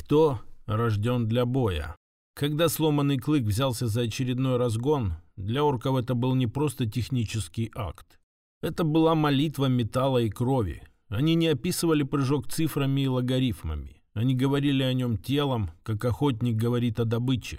Кто рожден для боя? Когда сломанный клык взялся за очередной разгон, для орков это был не просто технический акт. Это была молитва металла и крови. Они не описывали прыжок цифрами и логарифмами. Они говорили о нем телом, как охотник говорит о добыче.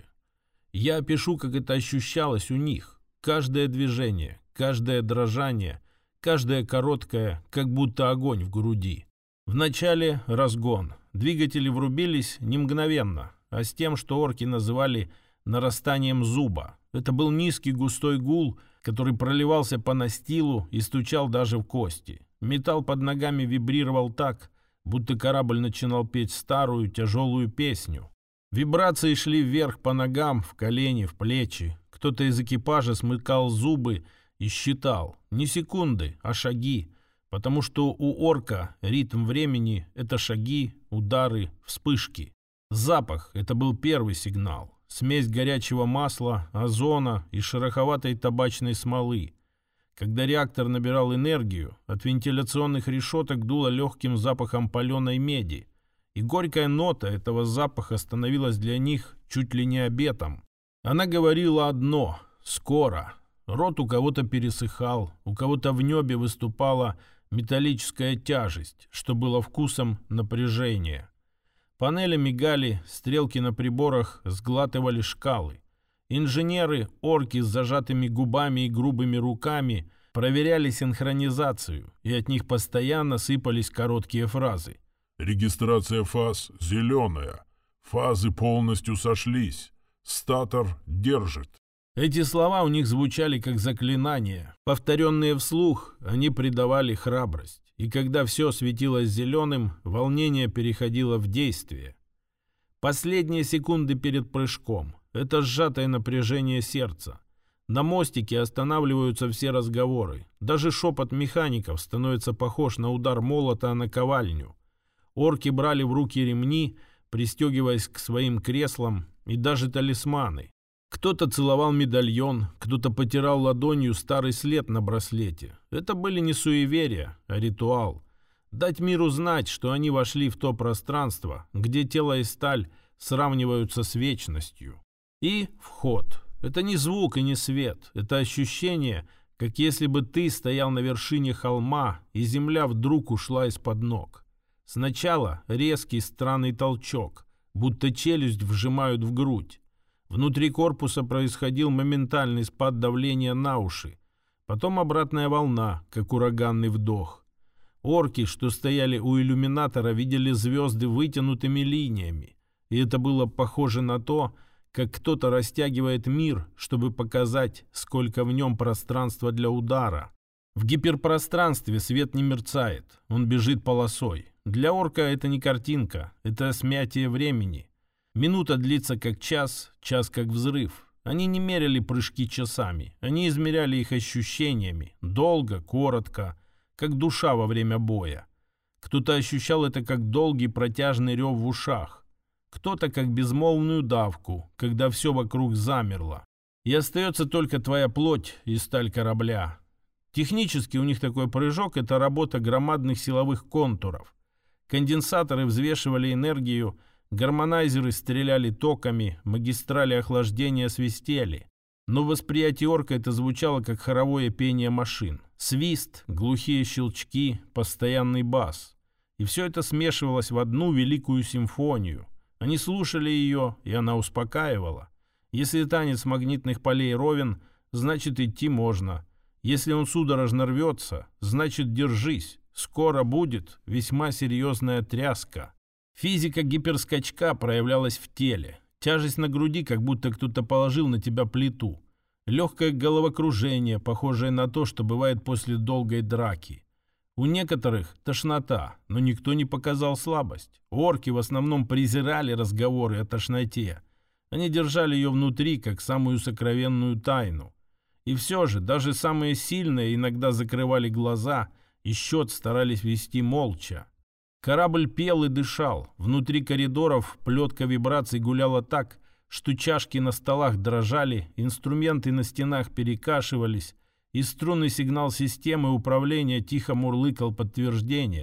Я опишу, как это ощущалось у них. Каждое движение, каждое дрожание, каждое короткое, как будто огонь в груди. Вначале разгон. Двигатели врубились не мгновенно, а с тем, что орки называли нарастанием зуба. Это был низкий густой гул, который проливался по настилу и стучал даже в кости. Металл под ногами вибрировал так, будто корабль начинал петь старую тяжелую песню. Вибрации шли вверх по ногам, в колени, в плечи. Кто-то из экипажа смыкал зубы и считал. Не секунды, а шаги. Потому что у орка ритм времени – это шаги, удары, вспышки. Запах – это был первый сигнал. Смесь горячего масла, озона и шероховатой табачной смолы. Когда реактор набирал энергию, от вентиляционных решеток дуло легким запахом паленой меди. И горькая нота этого запаха становилась для них чуть ли не обетом. Она говорила одно – скоро. Рот у кого-то пересыхал, у кого-то в небе выступала металлическая тяжесть, что было вкусом напряжения. Панели мигали, стрелки на приборах сглатывали шкалы. Инженеры, орки с зажатыми губами и грубыми руками, проверяли синхронизацию, и от них постоянно сыпались короткие фразы. «Регистрация фаз зеленая. Фазы полностью сошлись. Статор держит». Эти слова у них звучали как заклинания. Повторенные вслух, они придавали храбрость. И когда все светилось зеленым, волнение переходило в действие. Последние секунды перед прыжком. Это сжатое напряжение сердца. На мостике останавливаются все разговоры. Даже шепот механиков становится похож на удар молота о наковальню. Орки брали в руки ремни, пристегиваясь к своим креслам, и даже талисманы. Кто-то целовал медальон, кто-то потирал ладонью старый след на браслете. Это были не суеверия, а ритуал. Дать миру знать, что они вошли в то пространство, где тело и сталь сравниваются с вечностью. И вход. Это не звук и не свет. Это ощущение, как если бы ты стоял на вершине холма, и земля вдруг ушла из-под ног. Сначала резкий странный толчок, будто челюсть вжимают в грудь. Внутри корпуса происходил моментальный спад давления на уши. Потом обратная волна, как ураганный вдох. Орки, что стояли у иллюминатора, видели звезды вытянутыми линиями. И это было похоже на то, как кто-то растягивает мир, чтобы показать, сколько в нем пространства для удара. В гиперпространстве свет не мерцает, он бежит полосой. Для орка это не картинка, это смятие времени. Минута длится как час, час как взрыв. Они не меряли прыжки часами, они измеряли их ощущениями. Долго, коротко, как душа во время боя. Кто-то ощущал это как долгий протяжный рев в ушах. Кто-то как безмолвную давку, когда все вокруг замерло. И остается только твоя плоть и сталь корабля. Технически у них такой прыжок – это работа громадных силовых контуров. Конденсаторы взвешивали энергию, гармонайзеры стреляли токами, магистрали охлаждения свистели. Но в восприятии орка это звучало как хоровое пение машин. Свист, глухие щелчки, постоянный бас. И все это смешивалось в одну великую симфонию. Они слушали ее, и она успокаивала. Если танец магнитных полей ровен, значит идти можно. Если он судорожно рвется, значит держись. Скоро будет весьма серьезная тряска. Физика гиперскачка проявлялась в теле. Тяжесть на груди, как будто кто-то положил на тебя плиту. Легкое головокружение, похожее на то, что бывает после долгой драки. У некоторых тошнота, но никто не показал слабость. Орки в основном презирали разговоры о тошноте. Они держали ее внутри, как самую сокровенную тайну. И все же, даже самые сильные иногда закрывали глаза и счет старались вести молча. Корабль пел и дышал. Внутри коридоров плетка вибраций гуляла так, что чашки на столах дрожали, инструменты на стенах перекашивались, и струнный сигнал системы управления тихо мурлыкал подтверждение.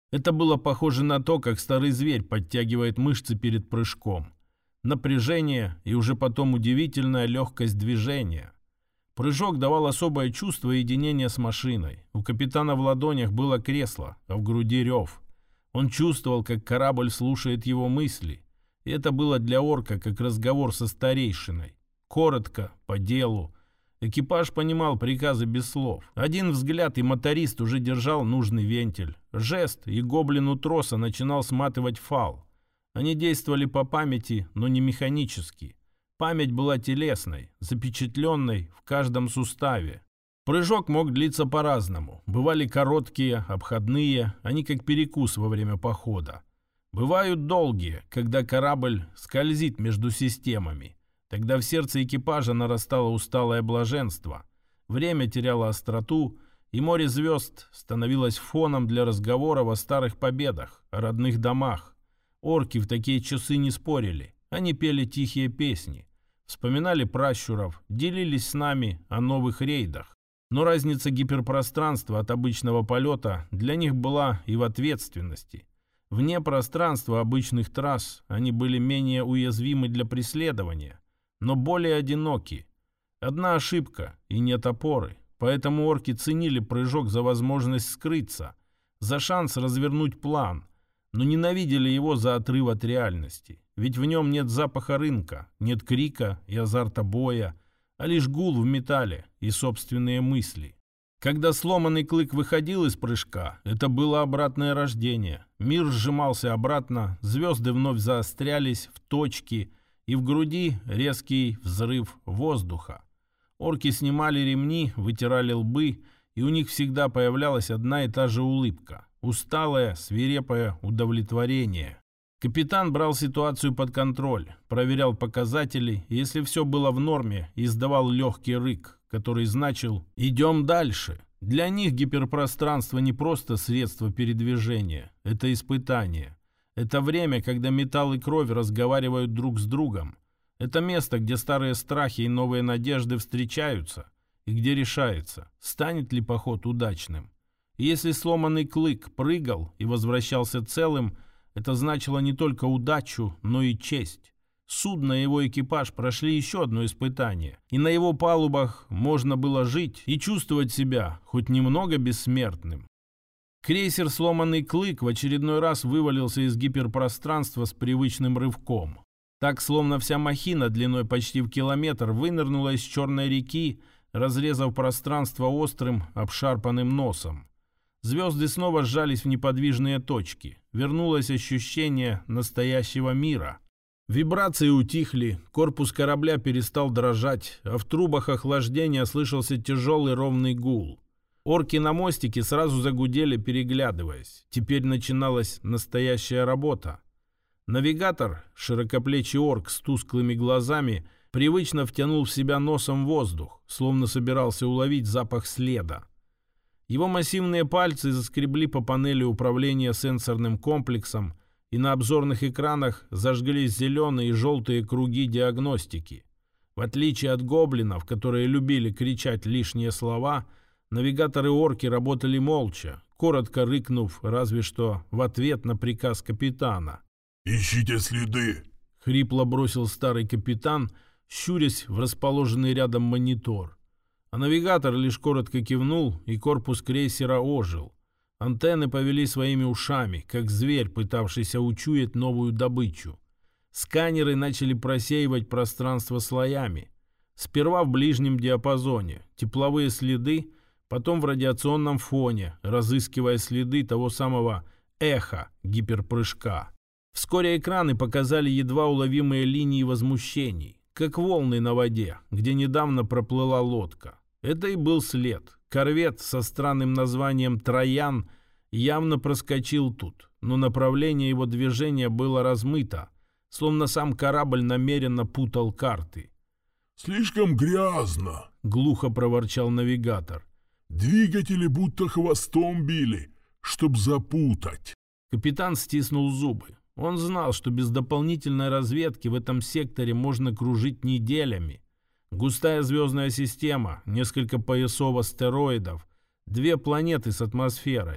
Это было похоже на то, как старый зверь подтягивает мышцы перед прыжком. Напряжение и уже потом удивительная легкость движения. Прыжок давал особое чувство единения с машиной. У капитана в ладонях было кресло, а в груди рев. Он чувствовал, как корабль слушает его мысли. И это было для орка как разговор со старейшиной. Коротко, по делу. Экипаж понимал приказы без слов. Один взгляд, и моторист уже держал нужный вентиль. Жест, и гоблин у троса начинал сматывать фал. Они действовали по памяти, но не механически. Память была телесной, запечатленной в каждом суставе. Прыжок мог длиться по-разному. Бывали короткие, обходные, они как перекус во время похода. Бывают долгие, когда корабль скользит между системами. Тогда в сердце экипажа нарастало усталое блаженство. Время теряло остроту, и море звезд становилось фоном для разговоров о старых победах, о родных домах. Орки в такие часы не спорили. Они пели тихие песни, вспоминали пращуров, делились с нами о новых рейдах. Но разница гиперпространства от обычного полета для них была и в ответственности. Вне пространства обычных трасс они были менее уязвимы для преследования, но более одиноки. Одна ошибка, и нет опоры. Поэтому орки ценили прыжок за возможность скрыться, за шанс развернуть план, но ненавидели его за отрыв от реальности. Ведь в нем нет запаха рынка, нет крика и азарта боя, а лишь гул в металле и собственные мысли. Когда сломанный клык выходил из прыжка, это было обратное рождение. Мир сжимался обратно, звезды вновь заострялись в точки, и в груди резкий взрыв воздуха. Орки снимали ремни, вытирали лбы, и у них всегда появлялась одна и та же улыбка. Усталое, свирепое удовлетворение. Капитан брал ситуацию под контроль, проверял показатели, и если все было в норме, издавал легкий рык, который значил «идем дальше». Для них гиперпространство не просто средство передвижения, это испытание. Это время, когда металл и кровь разговаривают друг с другом. Это место, где старые страхи и новые надежды встречаются, и где решается, станет ли поход удачным. И если сломанный клык прыгал и возвращался целым, это значило не только удачу, но и честь. Судно и его экипаж прошли еще одно испытание, и на его палубах можно было жить и чувствовать себя хоть немного бессмертным. Крейсер «Сломанный клык» в очередной раз вывалился из гиперпространства с привычным рывком. Так, словно вся махина длиной почти в километр вынырнула из черной реки, разрезав пространство острым, обшарпанным носом. Звезды снова сжались в неподвижные точки. Вернулось ощущение настоящего мира. Вибрации утихли, корпус корабля перестал дрожать, а в трубах охлаждения слышался тяжелый ровный гул. Орки на мостике сразу загудели, переглядываясь. Теперь начиналась настоящая работа. Навигатор, широкоплечий орк с тусклыми глазами, привычно втянул в себя носом воздух, словно собирался уловить запах следа. Его массивные пальцы заскребли по панели управления сенсорным комплексом, и на обзорных экранах зажглись зеленые и желтые круги диагностики. В отличие от гоблинов, которые любили кричать лишние слова, навигаторы-орки работали молча, коротко рыкнув разве что в ответ на приказ капитана. «Ищите следы!» — хрипло бросил старый капитан, щурясь в расположенный рядом монитор. А навигатор лишь коротко кивнул, и корпус крейсера ожил. Антенны повели своими ушами, как зверь, пытавшийся учуять новую добычу. Сканеры начали просеивать пространство слоями. Сперва в ближнем диапазоне, тепловые следы, потом в радиационном фоне, разыскивая следы того самого эха гиперпрыжка. Вскоре экраны показали едва уловимые линии возмущений, как волны на воде, где недавно проплыла лодка. Это и был след. Корвет со странным названием «Троян» явно проскочил тут, но направление его движения было размыто, словно сам корабль намеренно путал карты. «Слишком грязно», — глухо проворчал навигатор. «Двигатели будто хвостом били, чтоб запутать». Капитан стиснул зубы. Он знал, что без дополнительной разведки в этом секторе можно кружить неделями. Густая звездная система, несколько поясов астероидов, 2 планеты с атмосферой.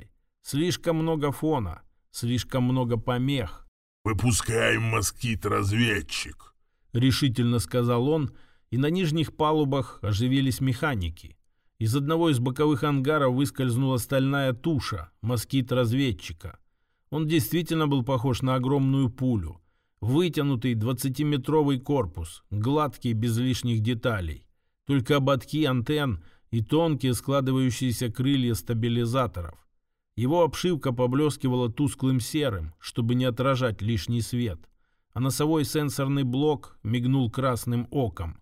Слишком много фона, слишком много помех. «Выпускаем москит-разведчик», — решительно сказал он, и на нижних палубах оживились механики. Из одного из боковых ангаров выскользнула стальная туша, москит-разведчика. Он действительно был похож на огромную пулю. Вытянутый 20-метровый корпус, гладкий, без лишних деталей. Только ободки антенн и тонкие складывающиеся крылья стабилизаторов. Его обшивка поблескивала тусклым серым, чтобы не отражать лишний свет, а носовой сенсорный блок мигнул красным оком.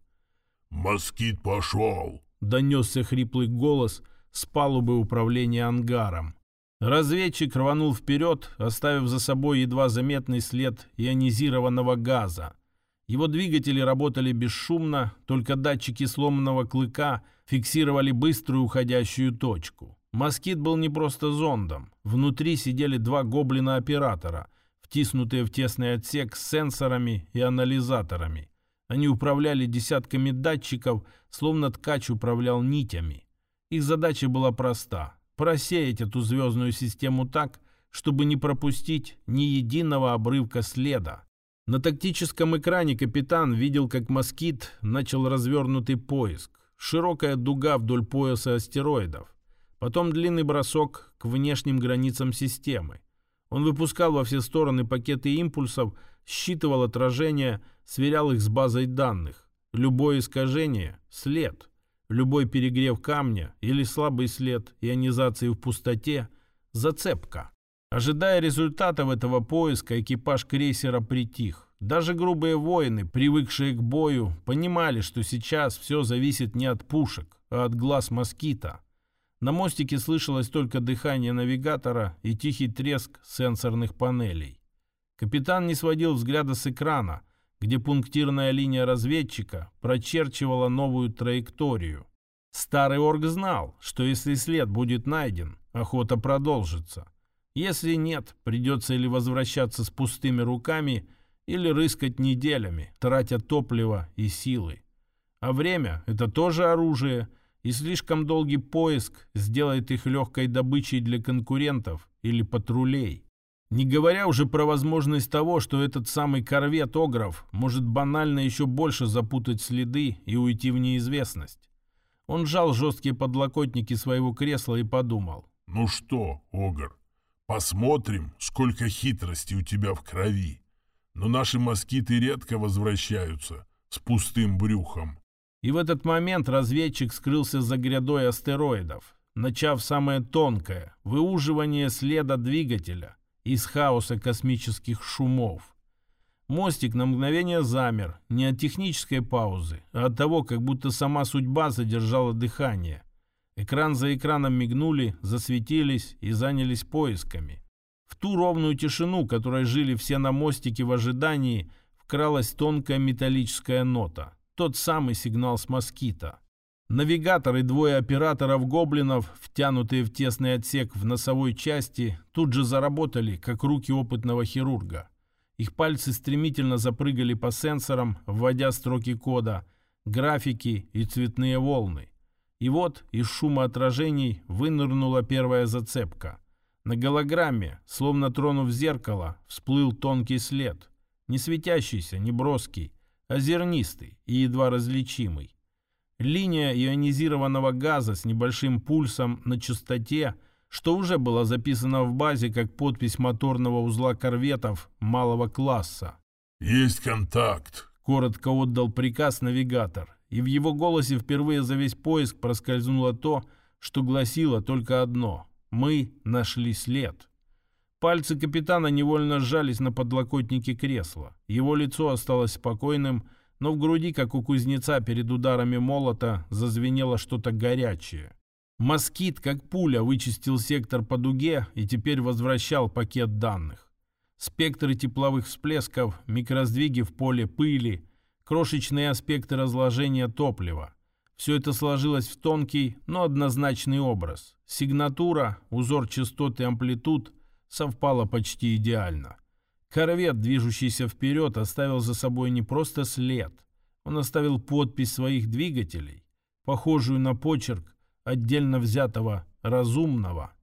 «Москит пошел!» — донесся хриплый голос с палубы управления ангаром. Разведчик рванул вперед, оставив за собой едва заметный след ионизированного газа. Его двигатели работали бесшумно, только датчики сломанного клыка фиксировали быструю уходящую точку. Москит был не просто зондом. Внутри сидели два гоблина-оператора, втиснутые в тесный отсек с сенсорами и анализаторами. Они управляли десятками датчиков, словно ткач управлял нитями. Их задача была проста — просеять эту звездную систему так, чтобы не пропустить ни единого обрывка следа. На тактическом экране капитан видел, как москит начал развернутый поиск. Широкая дуга вдоль пояса астероидов. Потом длинный бросок к внешним границам системы. Он выпускал во все стороны пакеты импульсов, считывал отражения, сверял их с базой данных. Любое искажение — след. Любой перегрев камня или слабый след ионизации в пустоте — зацепка. Ожидая результатов этого поиска, экипаж крейсера притих. Даже грубые воины, привыкшие к бою, понимали, что сейчас все зависит не от пушек, а от глаз москита. На мостике слышалось только дыхание навигатора и тихий треск сенсорных панелей. Капитан не сводил взгляда с экрана, где пунктирная линия разведчика прочерчивала новую траекторию. Старый орк знал, что если след будет найден, охота продолжится. Если нет, придется или возвращаться с пустыми руками, или рыскать неделями, тратя топливо и силы. А время — это тоже оружие, и слишком долгий поиск сделает их легкой добычей для конкурентов или патрулей. Не говоря уже про возможность того, что этот самый корвет Огров может банально еще больше запутать следы и уйти в неизвестность. Он сжал жесткие подлокотники своего кресла и подумал. «Ну что, Огр, посмотрим, сколько хитрости у тебя в крови. Но наши москиты редко возвращаются с пустым брюхом». И в этот момент разведчик скрылся за грядой астероидов, начав самое тонкое — выуживание следа двигателя из хаоса космических шумов. Мостик на мгновение замер, не от технической паузы, а от того, как будто сама судьба задержала дыхание. Экран за экраном мигнули, засветились и занялись поисками. В ту ровную тишину, которой жили все на мостике в ожидании, вкралась тонкая металлическая нота. Тот самый сигнал с москита. Навигатор и двое операторов-гоблинов, втянутые в тесный отсек в носовой части, тут же заработали, как руки опытного хирурга. Их пальцы стремительно запрыгали по сенсорам, вводя строки кода, графики и цветные волны. И вот из шума отражений вынырнула первая зацепка. На голограмме, словно тронув зеркало, всплыл тонкий след. Не светящийся, не броский, а зернистый и едва различимый. Линия ионизированного газа с небольшим пульсом на частоте, что уже было записано в базе как подпись моторного узла корветов малого класса. «Есть контакт», — коротко отдал приказ навигатор, и в его голосе впервые за весь поиск проскользнуло то, что гласило только одно — «Мы нашли след». Пальцы капитана невольно сжались на подлокотнике кресла. Его лицо осталось спокойным, но в груди, как у кузнеца перед ударами молота, зазвенело что-то горячее. Москит, как пуля, вычистил сектор по дуге и теперь возвращал пакет данных. Спектры тепловых всплесков, микросдвиги в поле пыли, крошечные аспекты разложения топлива. Все это сложилось в тонкий, но однозначный образ. Сигнатура, узор частот и амплитуд совпало почти идеально. Корвет, движущийся вперед, оставил за собой не просто след. Он оставил подпись своих двигателей, похожую на почерк отдельно взятого разумного.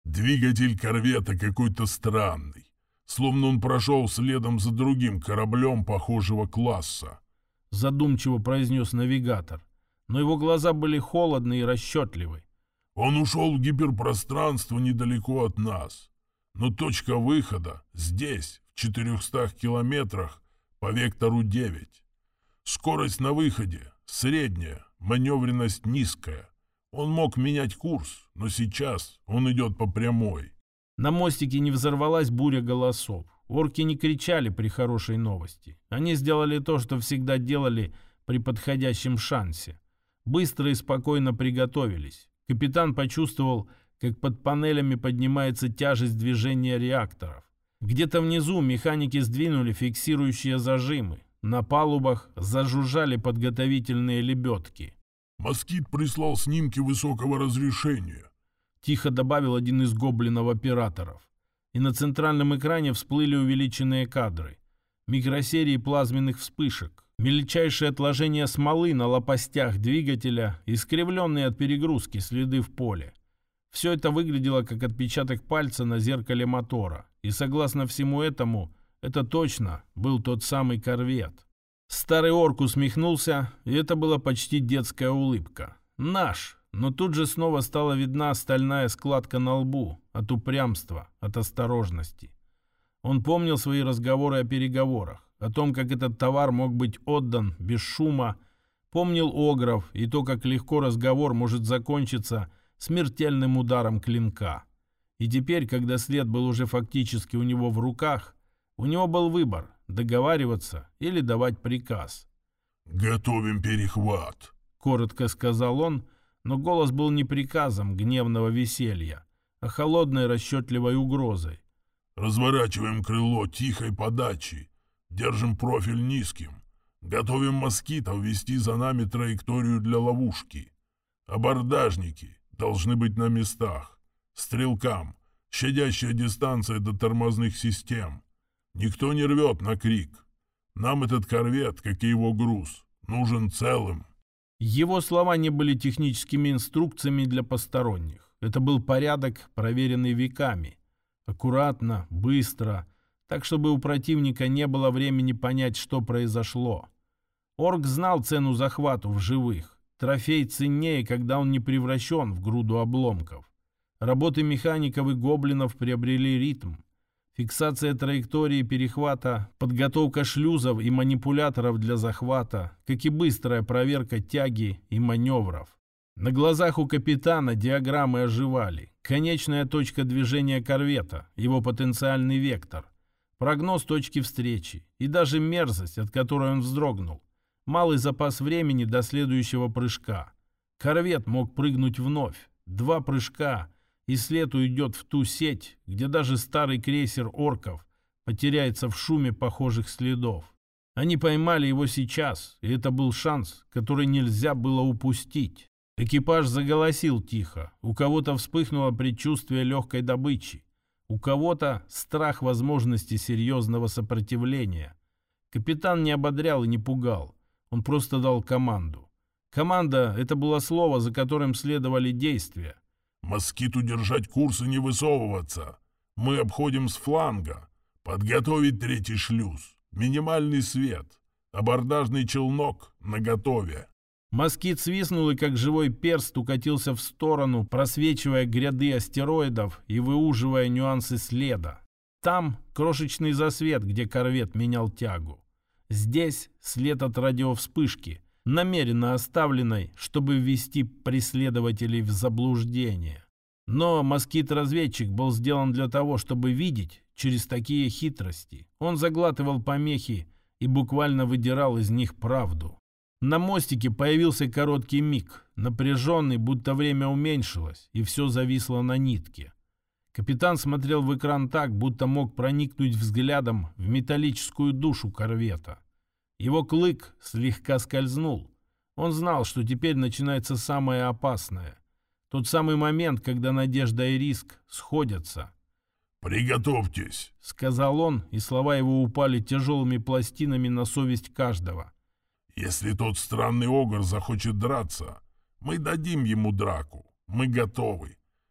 Двигатель корвета какой-то странный, словно он прошел следом за другим кораблем похожего класса. Задумчиво произнес навигатор, но его глаза были холодны и расчетливы. Он ушел в гиперпространство недалеко от нас, но точка выхода здесь, в 400 километрах по вектору 9. Скорость на выходе средняя, маневренность низкая. Он мог менять курс, но сейчас он идет по прямой. На мостике не взорвалась буря голосов. Орки не кричали при хорошей новости. Они сделали то, что всегда делали при подходящем шансе. Быстро и спокойно приготовились. Капитан почувствовал, как под панелями поднимается тяжесть движения реакторов. Где-то внизу механики сдвинули фиксирующие зажимы. На палубах зажужжали подготовительные лебедки. «Москит прислал снимки высокого разрешения», — тихо добавил один из гоблинов-операторов. И на центральном экране всплыли увеличенные кадры. Микросерии плазменных вспышек, мельчайшие отложения смолы на лопастях двигателя, искривленные от перегрузки следы в поле. Все это выглядело как отпечаток пальца на зеркале мотора. И согласно всему этому, это точно был тот самый корвет. Старый орк усмехнулся, и это была почти детская улыбка. «Наш!» Но тут же снова стала видна стальная складка на лбу от упрямства, от осторожности. Он помнил свои разговоры о переговорах, о том, как этот товар мог быть отдан без шума, помнил огров и то, как легко разговор может закончиться смертельным ударом клинка. И теперь, когда след был уже фактически у него в руках, у него был выбор – договариваться или давать приказ. «Готовим перехват», — коротко сказал он, но голос был не приказом гневного веселья, а холодной расчетливой угрозой. «Разворачиваем крыло тихой подачи, держим профиль низким, готовим москитов вести за нами траекторию для ловушки. Абордажники должны быть на местах, стрелкам, щадящая дистанция до тормозных систем. Никто не рвет на крик. Нам этот корвет, как и его груз, нужен целым». Его слова не были техническими инструкциями для посторонних. Это был порядок, проверенный веками. Аккуратно, быстро, так, чтобы у противника не было времени понять, что произошло. Орк знал цену захвату в живых. Трофей ценнее, когда он не превращен в груду обломков. Работы механиков и гоблинов приобрели ритм. Фиксация траектории перехвата, подготовка шлюзов и манипуляторов для захвата, как и быстрая проверка тяги и маневров. На глазах у капитана диаграммы оживали. Конечная точка движения корвета, его потенциальный вектор, прогноз точки встречи и даже мерзость, от которой он вздрогнул. Малый запас времени до следующего прыжка. Корвет мог прыгнуть вновь. 2 прыжка, и след уйдет в ту сеть, где даже старый крейсер орков потеряется в шуме похожих следов. Они поймали его сейчас, и это был шанс, который нельзя было упустить. Экипаж заголосил тихо. У кого-то вспыхнуло предчувствие легкой добычи. У кого-то страх возможности серьезного сопротивления. Капитан не ободрял и не пугал. Он просто дал команду. Команда — это было слово, за которым следовали действия. «Москиту держать курс и не высовываться. Мы обходим с фланга. Подготовить 3-й шлюз. Минимальный свет. Абордажный челнок наготове». Москит свистнул и как живой перст укатился в сторону, просвечивая гряды астероидов и выуживая нюансы следа. Там крошечный засвет, где корвет менял тягу. Здесь след от радиовспышки, намеренно оставленной, чтобы ввести преследователей в заблуждение. Но москит-разведчик был сделан для того, чтобы видеть через такие хитрости. Он заглатывал помехи и буквально выдирал из них правду. На мостике появился короткий миг, напряженный, будто время уменьшилось, и все зависло на нитке. Капитан смотрел в экран так, будто мог проникнуть взглядом в металлическую душу корвета. Его клык слегка скользнул. Он знал, что теперь начинается самое опасное. Тот самый момент, когда надежда и риск сходятся. «Приготовьтесь», — сказал он, и слова его упали тяжелыми пластинами на совесть каждого. «Если тот странный огр захочет драться, мы дадим ему драку. Мы готовы.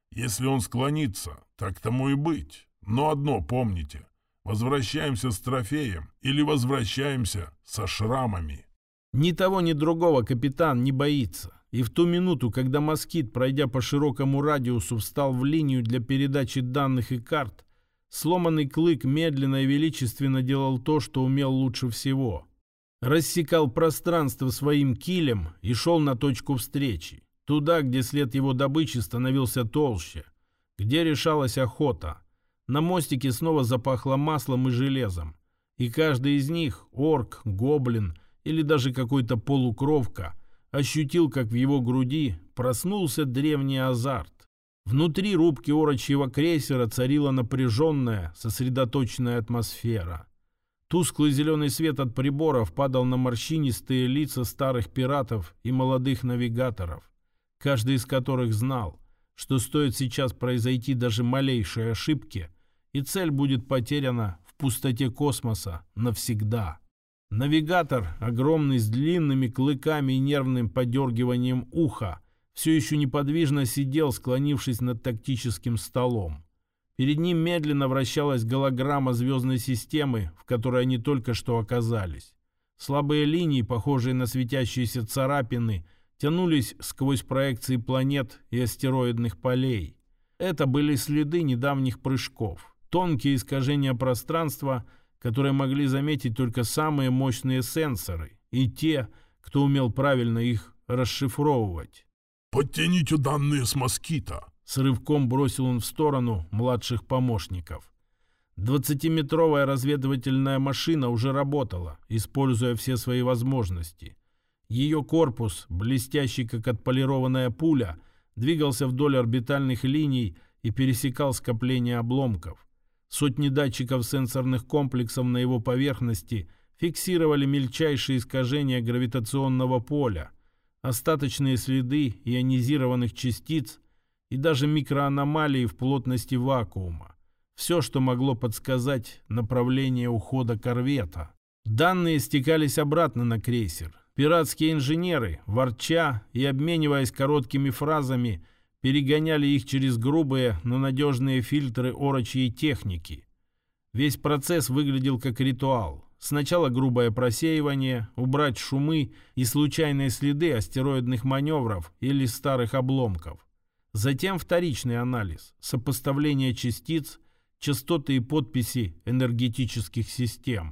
Если он склонится, так тому и быть. Но одно помните. Возвращаемся с трофеем или возвращаемся со шрамами. Ни того, ни другого капитан не боится. И в ту минуту, когда москит, пройдя по широкому радиусу, встал в линию для передачи данных и карт, сломанный клык медленно и величественно делал то, что умел лучше всего. Рассекал пространство своим килем и шел на точку встречи. Туда, где след его добычи становился толще, где решалась охота. На мостике снова запахло маслом и железом. И каждый из них, орк, гоблин или даже какой-то полукровка, ощутил, как в его груди проснулся древний азарт. Внутри рубки орочьего крейсера царила напряженная, сосредоточенная атмосфера. Тусклый зеленый свет от приборов падал на морщинистые лица старых пиратов и молодых навигаторов, каждый из которых знал, что стоит сейчас произойти даже малейшей ошибки, и цель будет потеряна в пустоте космоса навсегда. Навигатор, огромный, с длинными клыками и нервным подергиванием уха, все еще неподвижно сидел, склонившись над тактическим столом. Перед ним медленно вращалась голограмма звездной системы, в которой они только что оказались. Слабые линии, похожие на светящиеся царапины, тянулись сквозь проекции планет и астероидных полей. Это были следы недавних прыжков, тонкие искажения пространства, которые могли заметить только самые мощные сенсоры и те, кто умел правильно их расшифровывать. «Подтяните данные с москита!» С рывком бросил он в сторону младших помощников. 20-метровая разведывательная машина уже работала, используя все свои возможности. Ее корпус, блестящий как отполированная пуля, двигался вдоль орбитальных линий и пересекал скопление обломков. Сотни датчиков сенсорных комплексов на его поверхности фиксировали мельчайшие искажения гравитационного поля, остаточные следы ионизированных частиц и даже микроаномалии в плотности вакуума. Все, что могло подсказать направление ухода корвета. Данные стекались обратно на крейсер. Пиратские инженеры, ворча и обмениваясь короткими фразами, перегоняли их через грубые, но надежные фильтры орочьей техники. Весь процесс выглядел как ритуал. Сначала грубое просеивание, убрать шумы и случайные следы астероидных маневров или старых обломков. Затем вторичный анализ, сопоставление частиц, частоты и подписи энергетических систем.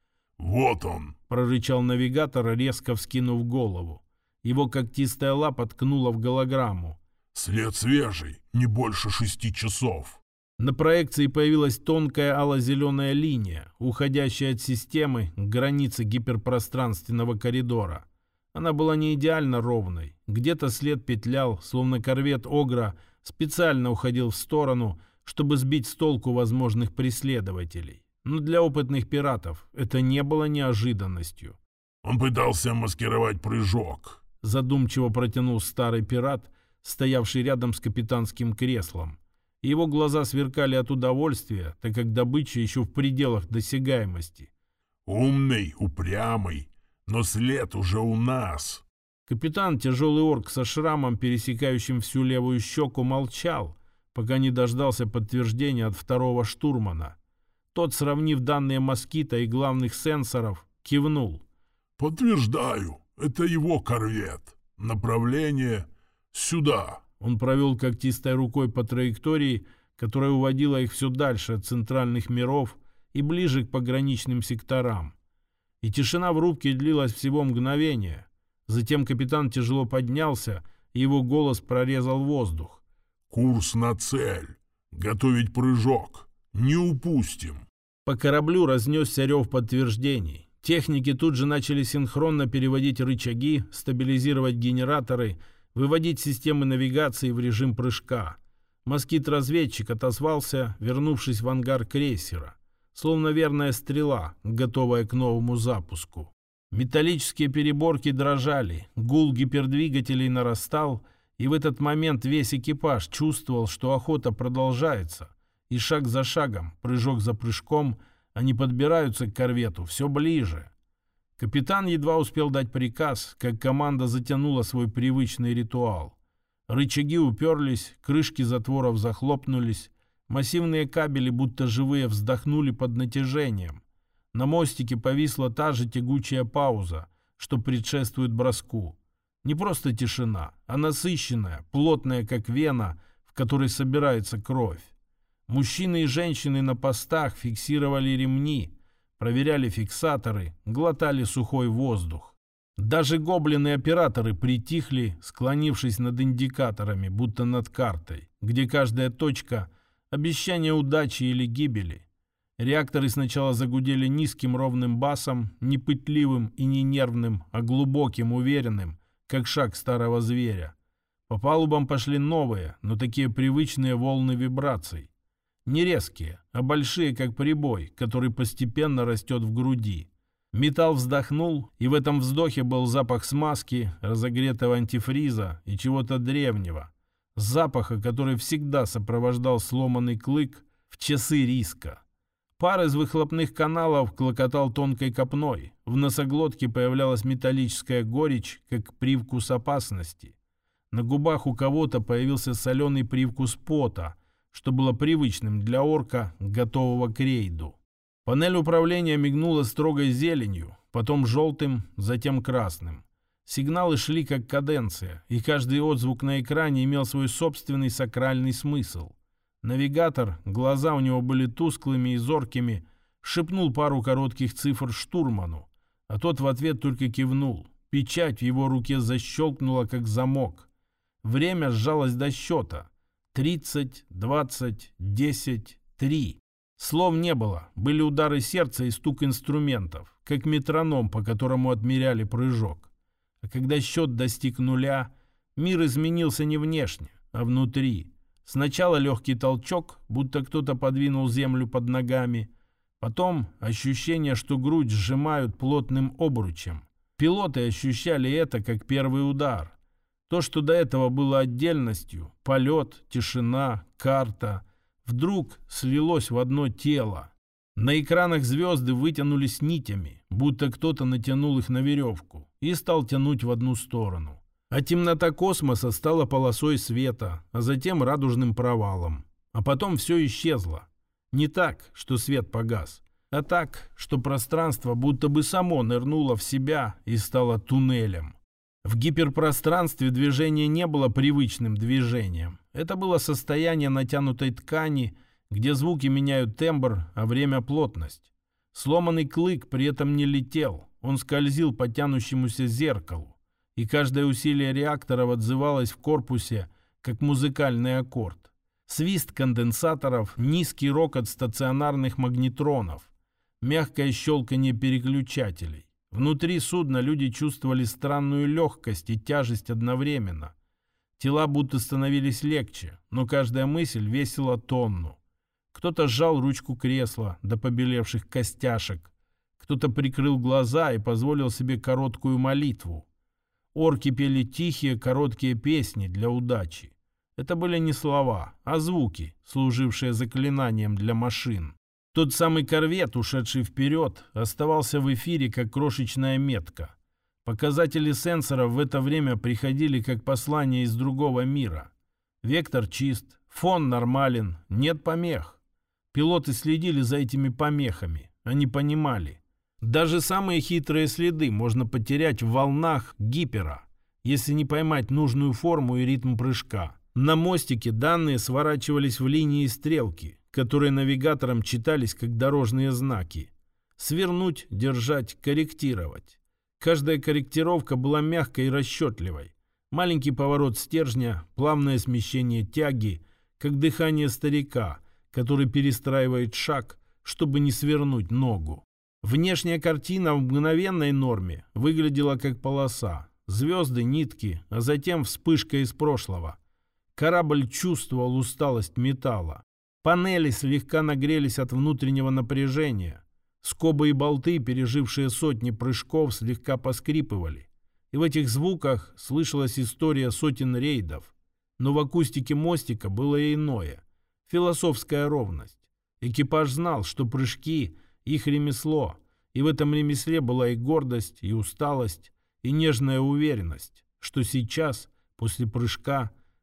«Вот он!» — прорычал навигатор, резко вскинув голову. Его когтистая лапа ткнула в голограмму. «След свежий, не больше 6 часов». На проекции появилась тонкая ало-зеленая линия, уходящая от системы к границе гиперпространственного коридора. Она была не идеально ровной. Где-то след петлял, словно корвет Огра специально уходил в сторону, чтобы сбить с толку возможных преследователей. Но для опытных пиратов это не было неожиданностью. «Он пытался маскировать прыжок», — задумчиво протянул старый пират, стоявший рядом с капитанским креслом. Его глаза сверкали от удовольствия, так как добыча еще в пределах досягаемости. «Умный, упрямый, но след уже у нас». Капитан, тяжелый орк со шрамом, пересекающим всю левую щеку, молчал, пока не дождался подтверждения от второго штурмана. Тот, сравнив данные москита и главных сенсоров, кивнул. «Подтверждаю, это его корвет. Направление сюда». Он провел когтистой рукой по траектории, которая уводила их все дальше от центральных миров и ближе к пограничным секторам. И тишина в рубке длилась всего мгновение. Затем капитан тяжело поднялся, и его голос прорезал воздух. «Курс на цель. Готовить прыжок. Не упустим». По кораблю разнесся рев подтверждений. Техники тут же начали синхронно переводить рычаги, стабилизировать генераторы, выводить системы навигации в режим прыжка. Москит-разведчик отозвался, вернувшись в ангар крейсера, словно верная стрела, готовая к новому запуску. Металлические переборки дрожали, гул гипердвигателей нарастал, и в этот момент весь экипаж чувствовал, что охота продолжается, и шаг за шагом, прыжок за прыжком, они подбираются к корвету все ближе. Капитан едва успел дать приказ, как команда затянула свой привычный ритуал. Рычаги уперлись, крышки затворов захлопнулись, массивные кабели, будто живые, вздохнули под натяжением. На мостике повисла та же тягучая пауза, что предшествует броску. Не просто тишина, а насыщенная, плотная, как вена, в которой собирается кровь. Мужчины и женщины на постах фиксировали ремни, проверяли фиксаторы, глотали сухой воздух. Даже гоблины-операторы притихли, склонившись над индикаторами, будто над картой, где каждая точка — обещание удачи или гибели. Реакторы сначала загудели низким ровным басом, не пытливым и не нервным, а глубоким, уверенным, как шаг старого зверя. По палубам пошли новые, но такие привычные волны вибраций. Не резкие, а большие, как прибой, который постепенно растет в груди. Металл вздохнул, и в этом вздохе был запах смазки, разогретого антифриза и чего-то древнего. Запаха, который всегда сопровождал сломанный клык в часы риска. Пар из выхлопных каналов клокотал тонкой копной. В носоглотке появлялась металлическая горечь, как привкус опасности. На губах у кого-то появился соленый привкус пота, что было привычным для орка, готового к рейду. Панель управления мигнула строгой зеленью, потом желтым, затем красным. Сигналы шли как каденция, и каждый отзвук на экране имел свой собственный сакральный смысл. Навигатор, глаза у него были тусклыми и зоркими, шепнул пару коротких цифр штурману, а тот в ответ только кивнул. Печать в его руке защелкнула, как замок. Время сжалось до счета. 30, 20, 10, 3. Слов не было, были удары сердца и стук инструментов, как метроном, по которому отмеряли прыжок. А когда счет достиг нуля, мир изменился не внешне, а внутри. Сначала легкий толчок, будто кто-то подвинул землю под ногами. Потом ощущение, что грудь сжимают плотным обручем. Пилоты ощущали это как первый удар. То, что до этого было отдельностью, полет, тишина, карта, вдруг слилось в одно тело. На экранах звезды вытянулись нитями, будто кто-то натянул их на веревку и стал тянуть в одну сторону. А темнота космоса стала полосой света, а затем радужным провалом. А потом все исчезло. Не так, что свет погас, а так, что пространство будто бы само нырнуло в себя и стало туннелем. В гиперпространстве движение не было привычным движением. Это было состояние натянутой ткани, где звуки меняют тембр, а время — плотность. Сломанный клык при этом не летел, он скользил по тянущемуся зеркалу. И каждое усилие реакторов отзывалось в корпусе, как музыкальный аккорд. Свист конденсаторов, низкий рокот стационарных магнитронов, мягкое щелканье переключателей. Внутри судна люди чувствовали странную легкость и тяжесть одновременно. Тела будто становились легче, но каждая мысль весила тонну. Кто-то сжал ручку кресла до побелевших костяшек, кто-то прикрыл глаза и позволил себе короткую молитву. Орки пели тихие, короткие песни для удачи. Это были не слова, а звуки, служившие заклинанием для машин. Тот самый корвет, ушедший вперед, оставался в эфире, как крошечная метка. Показатели сенсоров в это время приходили как послание из другого мира. Вектор чист, фон нормален, нет помех. Пилоты следили за этими помехами, они понимали. Даже самые хитрые следы можно потерять в волнах гипера, если не поймать нужную форму и ритм прыжка. На мостике данные сворачивались в линии стрелки, которые навигатором читались как дорожные знаки. Свернуть, держать, корректировать. Каждая корректировка была мягкой и расчетливой. Маленький поворот стержня, плавное смещение тяги, как дыхание старика, который перестраивает шаг, чтобы не свернуть ногу. Внешняя картина в мгновенной норме выглядела как полоса. Звезды, нитки, а затем вспышка из прошлого. Корабль чувствовал усталость металла. Панели слегка нагрелись от внутреннего напряжения. Скобы и болты, пережившие сотни прыжков, слегка поскрипывали. И в этих звуках слышалась история сотен рейдов. Но в акустике мостика было иное. Философская ровность. Экипаж знал, что прыжки — их ремесло, и в этом ремесле была и гордость, и усталость, и нежная уверенность, что сейчас, после прыжка,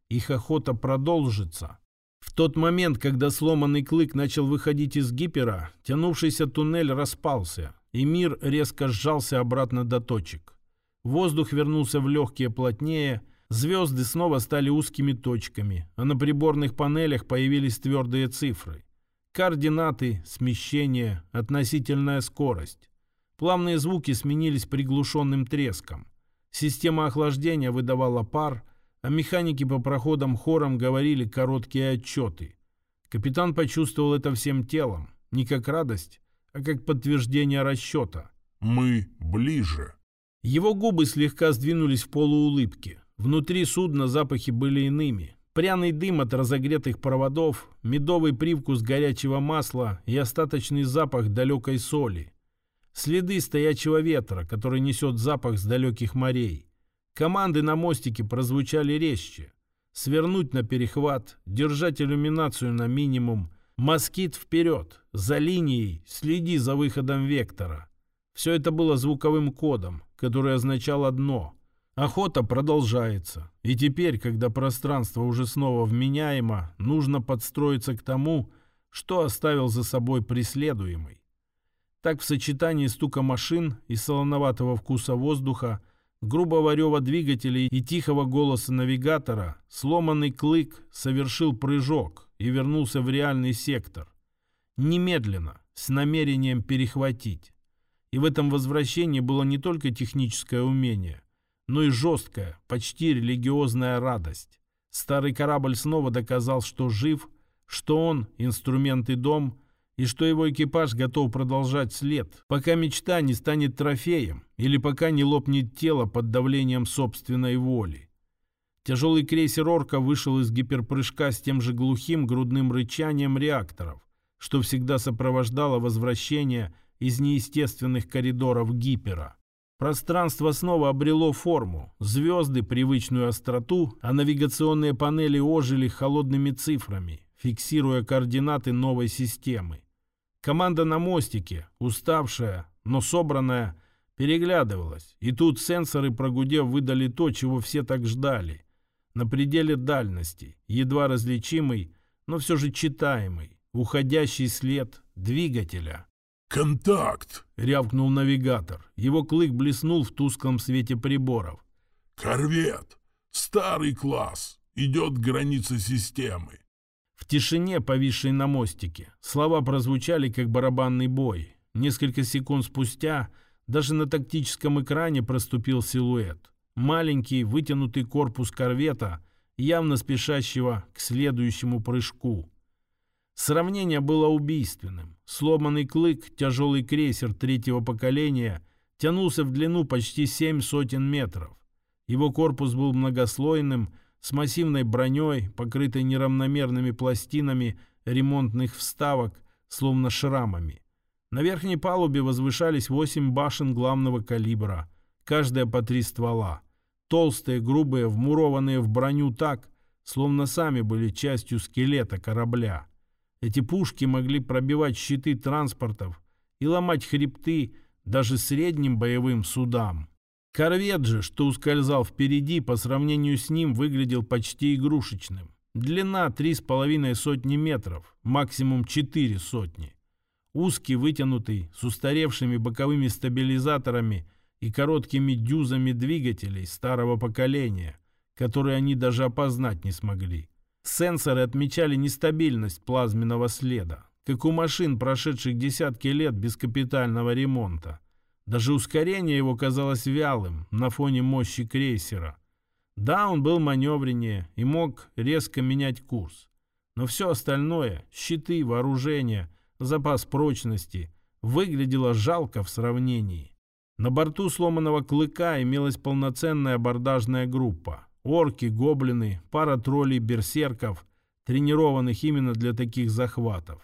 их охота продолжится. В тот момент, когда сломанный клык начал выходить из гипера, тянувшийся туннель распался, и мир резко сжался обратно до точек. Воздух вернулся в легкие плотнее, звезды снова стали узкими точками, а на приборных панелях появились твердые цифры. Координаты, смещение, относительная скорость. Плавные звуки сменились приглушенным треском. Система охлаждения выдавала пар, а механики по проходам хором говорили короткие отчеты. Капитан почувствовал это всем телом, не как радость, а как подтверждение расчета. «Мы ближе». Его губы слегка сдвинулись в полуулыбке. Внутри судна запахи были иными. Пряный дым от разогретых проводов, медовый привкус горячего масла и остаточный запах далекой соли. Следы стоячего ветра, который несет запах с далеких морей. Команды на мостике прозвучали резче. Свернуть на перехват, держать иллюминацию на минимум. Москит вперед, за линией, следи за выходом вектора. Все это было звуковым кодом, который означал одно. Охота продолжается. И теперь, когда пространство уже снова вменяемо, нужно подстроиться к тому, что оставил за собой преследуемый. Так в сочетании стука машин и солоноватого вкуса воздуха, грубого рева двигателей и тихого голоса навигатора, сломанный клык совершил прыжок и вернулся в реальный сектор. Немедленно, с намерением перехватить. И в этом возвращении было не только техническое умение, но и жесткая, почти религиозная радость. Старый корабль снова доказал, что жив, что он — инструмент и дом, и что его экипаж готов продолжать след, пока мечта не станет трофеем или пока не лопнет тело под давлением собственной воли. Тяжелый крейсер «Орка» вышел из гиперпрыжка с тем же глухим грудным рычанием реакторов, что всегда сопровождало возвращение из неестественных коридоров гипера. Пространство снова обрело форму, звезды — привычную остроту, а навигационные панели ожили холодными цифрами, фиксируя координаты новой системы. Команда на мостике, уставшая, но собранная, переглядывалась, и тут сенсоры, прогудев, выдали то, чего все так ждали. На пределе дальности, едва различимый, но все же читаемый, уходящий след двигателя. «Контакт!» — рявкнул навигатор. Его клык блеснул в тусклом свете приборов. «Корвет! Старый класс! Идет к границе системы!» В тишине, повисшей на мостике, слова прозвучали, как барабанный бой. Несколько секунд спустя даже на тактическом экране проступил силуэт. Маленький, вытянутый корпус корвета, явно спешащего к следующему прыжку. Сравнение было убийственным. Сломанный клык, тяжелый крейсер третьего поколения, тянулся в длину почти 7 сотен метров. Его корпус был многослойным, с массивной броней, покрытой неравномерными пластинами ремонтных вставок, словно шрамами. На верхней палубе возвышались 8 башен главного калибра, каждая по 3 ствола. Толстые, грубые, вмурованные в броню так, словно сами были частью скелета корабля. Эти пушки могли пробивать щиты транспортов и ломать хребты даже средним боевым судам. Корвет же, что ускользал впереди, по сравнению с ним выглядел почти игрушечным. Длина 3,5 сотни метров, максимум 4 сотни. Узкий, вытянутый, с устаревшими боковыми стабилизаторами и короткими дюзами двигателей старого поколения, которые они даже опознать не смогли. Сенсоры отмечали нестабильность плазменного следа, как у машин, прошедших десятки лет без капитального ремонта. Даже ускорение его казалось вялым на фоне мощи крейсера. Да, он был маневреннее и мог резко менять курс. Но все остальное — щиты, вооружение, запас прочности — выглядело жалко в сравнении. На борту сломанного клыка имелась полноценная абордажная группа. Орки, гоблины, пара троллей-берсерков, тренированных именно для таких захватов.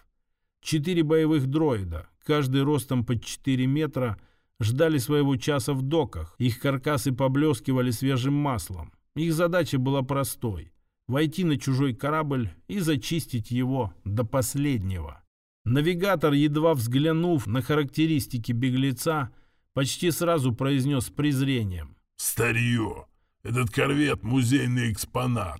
4 боевых дроида, каждый ростом под 4 метра, ждали своего часа в доках. Их каркасы поблескивали свежим маслом. Их задача была простой — войти на чужой корабль и зачистить его до последнего. Навигатор, едва взглянув на характеристики беглеца, почти сразу произнес с презрением: «Старье! Этот корвет — музейный экспонат.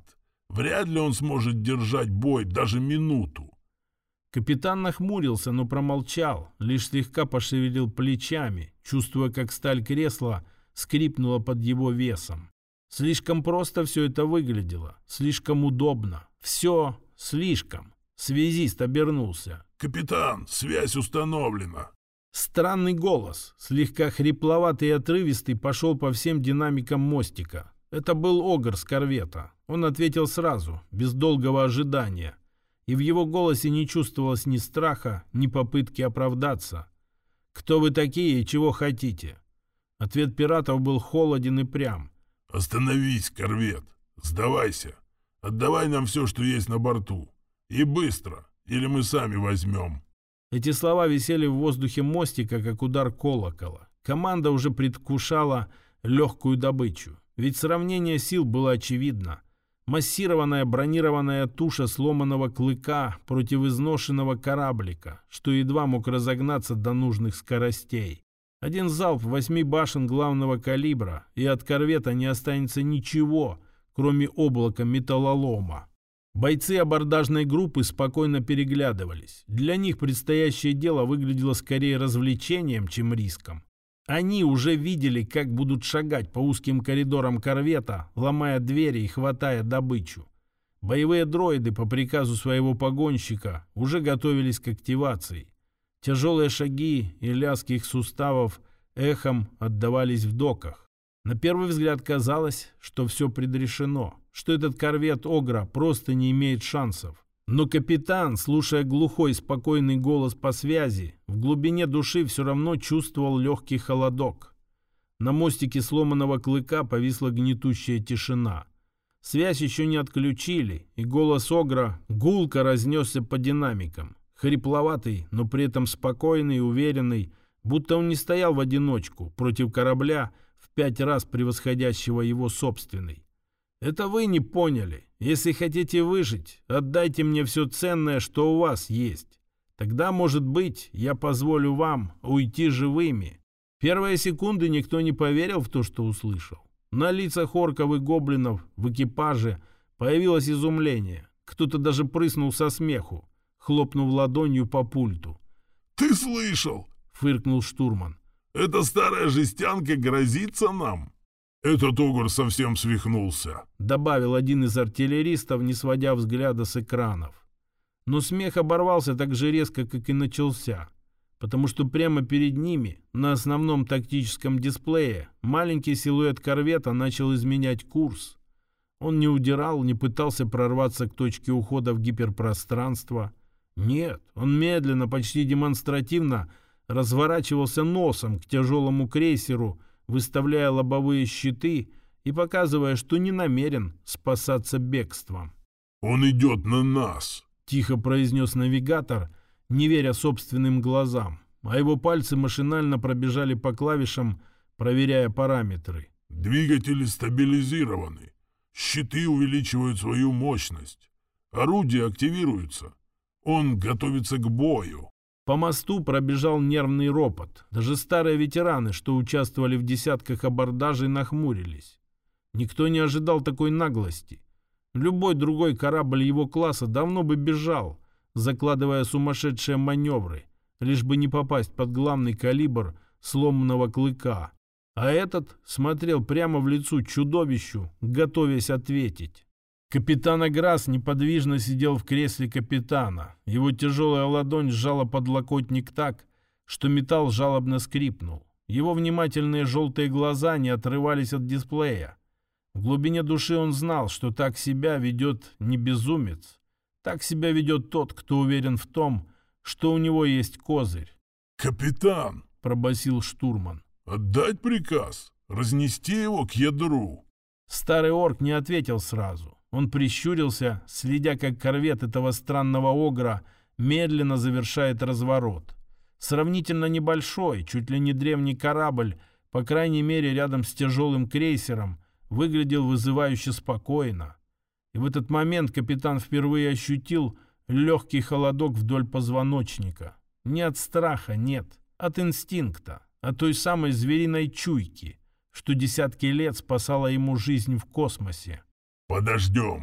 Вряд ли он сможет держать бой даже минуту. Капитан нахмурился, но промолчал, лишь слегка пошевелил плечами, чувствуя, как сталь кресла скрипнула под его весом. Слишком просто все это выглядело, слишком удобно. Все слишком. Связист обернулся. «Капитан, связь установлена». Странный голос, слегка хрипловатый и отрывистый, пошел по всем динамикам мостика. Это был Огр с корвета. Он ответил сразу, без долгого ожидания. И в его голосе не чувствовалось ни страха, ни попытки оправдаться. «Кто вы такие и чего хотите?» Ответ пиратов был холоден и прям. «Остановись, корвет. Сдавайся. Отдавай нам все, что есть на борту. И быстро, или мы сами возьмем». Эти слова висели в воздухе мостика, как удар колокола. Команда уже предвкушала легкую добычу. Ведь сравнение сил было очевидно. Массированная бронированная туша сломанного клыка против изношенного кораблика, что едва мог разогнаться до нужных скоростей. Один залп 8 башен главного калибра, и от корвета не останется ничего, кроме облака металлолома. Бойцы абордажной группы спокойно переглядывались. Для них предстоящее дело выглядело скорее развлечением, чем риском. Они уже видели, как будут шагать по узким коридорам корвета, ломая двери и хватая добычу. Боевые дроиды по приказу своего погонщика уже готовились к активации. Тяжелые шаги и лязг их суставов эхом отдавались в доках. На первый взгляд казалось, что все предрешено, что этот корвет Огра просто не имеет шансов. Но капитан, слушая глухой, спокойный голос по связи, в глубине души все равно чувствовал легкий холодок. На мостике сломанного клыка повисла гнетущая тишина. Связь еще не отключили, и голос Огра гулко разнесся по динамикам. Хрипловатый, но при этом спокойный и уверенный, будто он не стоял в одиночку против корабля, в 5 раз превосходящего его собственный. «Это вы не поняли. Если хотите выжить, отдайте мне все ценное, что у вас есть. Тогда, может быть, я позволю вам уйти живыми». Первые секунды никто не поверил в то, что услышал. На лицах орков и гоблинов в экипаже появилось изумление. Кто-то даже прыснул со смеху, хлопнув ладонью по пульту. «Ты слышал?» — фыркнул штурман. «Эта старая жестянка грозится нам». «Этот Огр совсем свихнулся», — добавил один из артиллеристов, не сводя взгляда с экранов. Но смех оборвался так же резко, как и начался, потому что прямо перед ними, на основном тактическом дисплее, маленький силуэт корвета начал изменять курс. Он не удирал, не пытался прорваться к точке ухода в гиперпространство. Нет, он медленно, почти демонстративно разворачивался носом к тяжелому крейсеру, выставляя лобовые щиты и показывая, что не намерен спасаться бегством. «Он идет на нас», — тихо произнес навигатор, не веря собственным глазам, а его пальцы машинально пробежали по клавишам, проверяя параметры. «Двигатели стабилизированы. Щиты увеличивают свою мощность. Орудия активируются. Он готовится к бою». По мосту пробежал нервный ропот. Даже старые ветераны, что участвовали в десятках абордажей, нахмурились. Никто не ожидал такой наглости. Любой другой корабль его класса давно бы бежал, закладывая сумасшедшие маневры, лишь бы не попасть под главный калибр сломанного клыка. А этот смотрел прямо в лицо чудовищу, готовясь ответить. Капитан Аграс неподвижно сидел в кресле капитана. Его тяжелая ладонь сжала подлокотник так, что металл жалобно скрипнул. Его внимательные желтые глаза не отрывались от дисплея. В глубине души он знал, что так себя ведет не безумец. Так себя ведет тот, кто уверен в том, что у него есть козырь. «Капитан!» — пробасил штурман. «Отдать приказ, разнести его к ядру». Старый орк не ответил сразу. Он прищурился, следя, как корвет этого странного огра медленно завершает разворот. Сравнительно небольшой, чуть ли не древний корабль, по крайней мере рядом с тяжелым крейсером, выглядел вызывающе спокойно. И в этот момент капитан впервые ощутил легкий холодок вдоль позвоночника. Не от страха, нет, от инстинкта, от той самой звериной чуйки, что десятки лет спасала ему жизнь в космосе. «Подождем»,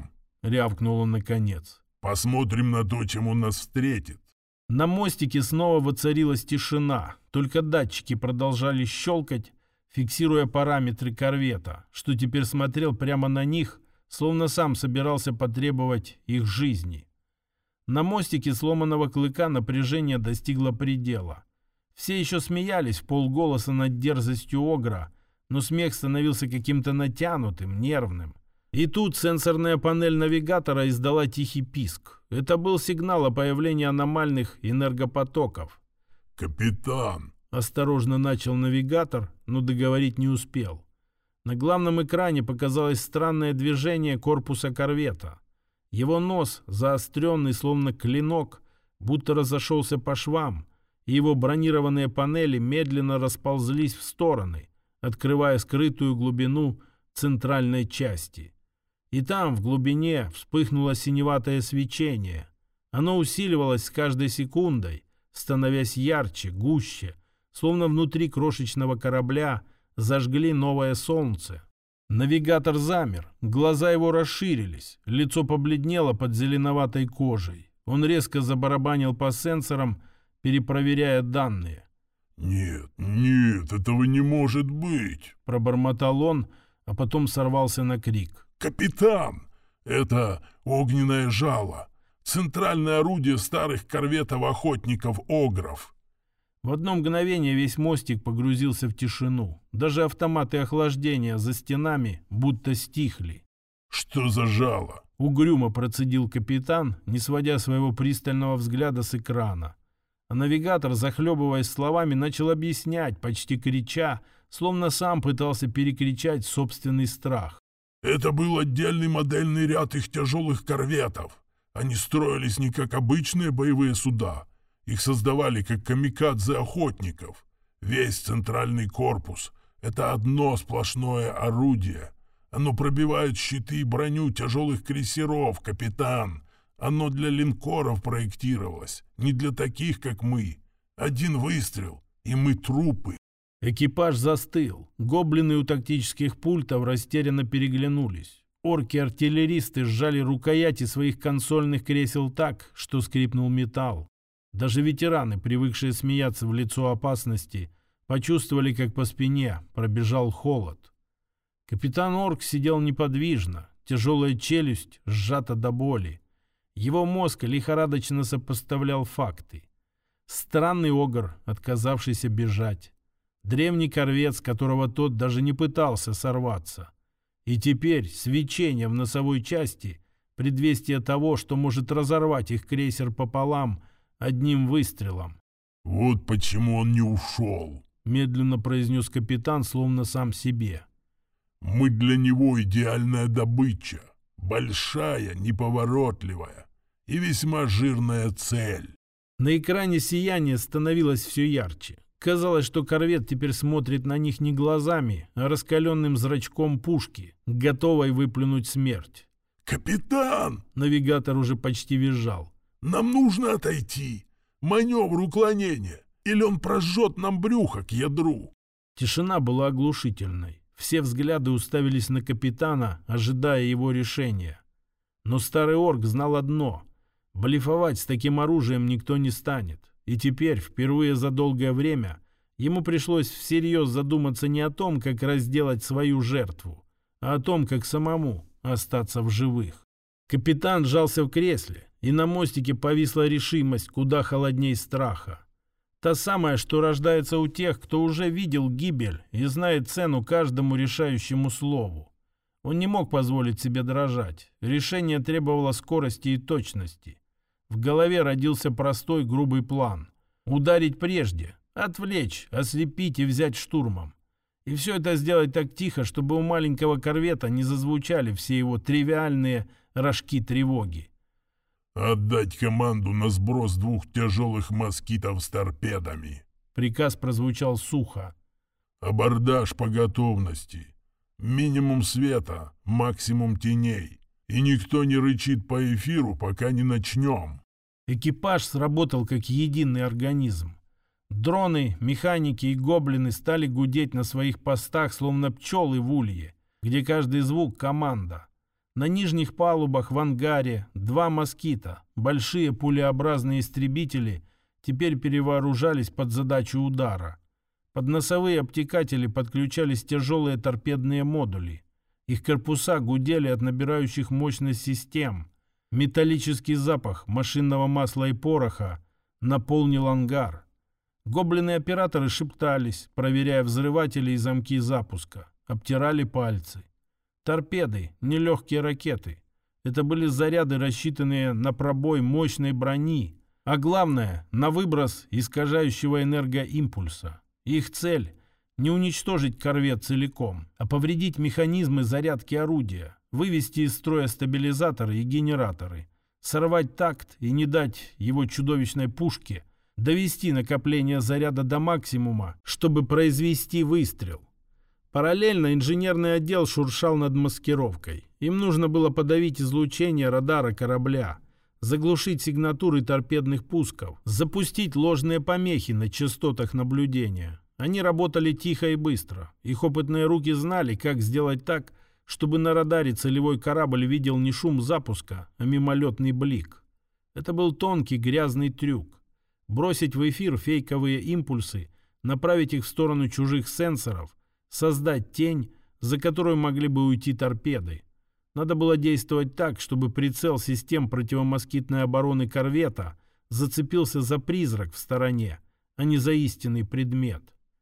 рявкнул он наконец. «Посмотрим на то, чем он нас встретит». На мостике снова воцарилась тишина, только датчики продолжали щелкать, фиксируя параметры корвета, что теперь смотрел прямо на них, словно сам собирался потребовать их жизни. На мостике сломанного клыка напряжение достигло предела. Все еще смеялись в полголоса над дерзостью Огра, но смех становился каким-то натянутым, нервным. И тут сенсорная панель навигатора издала тихий писк. Это был сигнал о появлении аномальных энергопотоков. «Капитан!» — осторожно начал навигатор, но договорить не успел. На главном экране показалось странное движение корпуса корвета. Его нос, заостренный словно клинок, будто разошелся по швам, и его бронированные панели медленно расползлись в стороны, открывая скрытую глубину центральной части. И там, в глубине, вспыхнуло синеватое свечение. Оно усиливалось с каждой секундой, становясь ярче, гуще, словно внутри крошечного корабля зажгли новое солнце. Навигатор замер, глаза его расширились, лицо побледнело под зеленоватой кожей. Он резко забарабанил по сенсорам, перепроверяя данные. «Нет, нет, этого не может быть!» — пробормотал он, а потом сорвался на крик. «Капитан! Это огненное жало! Центральное орудие старых корветов-охотников-огров!» В одно мгновение весь мостик погрузился в тишину. Даже автоматы охлаждения за стенами будто стихли. «Что за жало?» — угрюмо процедил капитан, не сводя своего пристального взгляда с экрана. А навигатор, захлебываясь словами, начал объяснять, почти крича, словно сам пытался перекричать собственный страх. «Это был отдельный модельный ряд их тяжелых корветов. Они строились не как обычные боевые суда. Их создавали как камикадзе-охотников. Весь центральный корпус — это одно сплошное орудие. Оно пробивает щиты и броню тяжелых крейсеров, капитан. Оно для линкоров проектировалось, не для таких, как мы. Один выстрел, и мы трупы». Экипаж застыл. Гоблины у тактических пультов растерянно переглянулись. Орки-артиллеристы сжали рукояти своих консольных кресел так, что скрипнул металл. Даже ветераны, привыкшие смеяться в лицо опасности, почувствовали, как по спине пробежал холод. Капитан Орк сидел неподвижно, тяжелая челюсть сжата до боли. Его мозг лихорадочно сопоставлял факты. Странный огр, отказавшийся бежать. Древний корвет, с которого тот даже не пытался сорваться. И теперь свечение в носовой части, предвестие того, что может разорвать их крейсер пополам одним выстрелом. «Вот почему он не ушел», — медленно произнес капитан, словно сам себе. «Мы для него идеальная добыча, большая, неповоротливая и весьма жирная цель». На экране сияние становилось все ярче. Казалось, что корвет теперь смотрит на них не глазами, а раскаленным зрачком пушки, готовой выплюнуть смерть. «Капитан!» — навигатор уже почти визжал. «Нам нужно отойти. Маневр уклонения, или он прожжет нам брюхо к ядру». Тишина была оглушительной. Все взгляды уставились на капитана, ожидая его решения. Но старый орк знал одно — блефовать с таким оружием никто не станет. И теперь, впервые за долгое время, ему пришлось всерьез задуматься не о том, как разделать свою жертву, а о том, как самому остаться в живых. Капитан сжался в кресле, и на мостике повисла решимость куда холодней страха. Та самая, что рождается у тех, кто уже видел гибель и знает цену каждому решающему слову. Он не мог позволить себе дрожать. Решение требовало скорости и точности. В голове родился простой грубый план. Ударить прежде, отвлечь, ослепить и взять штурмом. И все это сделать так тихо, чтобы у маленького корвета не зазвучали все его тривиальные рожки тревоги. «Отдать команду на сброс 2 тяжелых москитов с торпедами». Приказ прозвучал сухо. «Абордаж по готовности. Минимум света, максимум теней. И никто не рычит по эфиру, пока не начнем». Экипаж сработал как единый организм. Дроны, механики и гоблины стали гудеть на своих постах, словно пчелы в улье, где каждый звук — команда. На нижних палубах в ангаре 2 «Москита», большие пулеобразные истребители, теперь перевооружались под задачу удара. Под носовые обтекатели подключались тяжелые торпедные модули. Их корпуса гудели от набирающих мощность систем. Металлический запах машинного масла и пороха наполнил ангар. Гоблины-операторы шептались, проверяя взрыватели и замки запуска. Обтирали пальцы. Торпеды, нелегкие ракеты. Это были заряды, рассчитанные на пробой мощной брони, а главное, на выброс искажающего энергоимпульса. Их цель – не уничтожить корвет целиком, а повредить механизмы зарядки орудия, вывести из строя стабилизаторы и генераторы, сорвать такт и не дать его чудовищной пушке довести накопление заряда до максимума, чтобы произвести выстрел. Параллельно инженерный отдел шуршал над маскировкой. Им нужно было подавить излучение радара корабля, заглушить сигнатуры торпедных пусков, запустить ложные помехи на частотах наблюдения. Они работали тихо и быстро. Их опытные руки знали, как сделать так, чтобы на радаре целевой корабль видел не шум запуска, а мимолетный блик. Это был тонкий грязный трюк. Бросить в эфир фейковые импульсы, направить их в сторону чужих сенсоров, создать тень, за которую могли бы уйти торпеды. Надо было действовать так, чтобы прицел систем противомоскитной обороны корвета зацепился за призрак в стороне, а не за истинный предмет.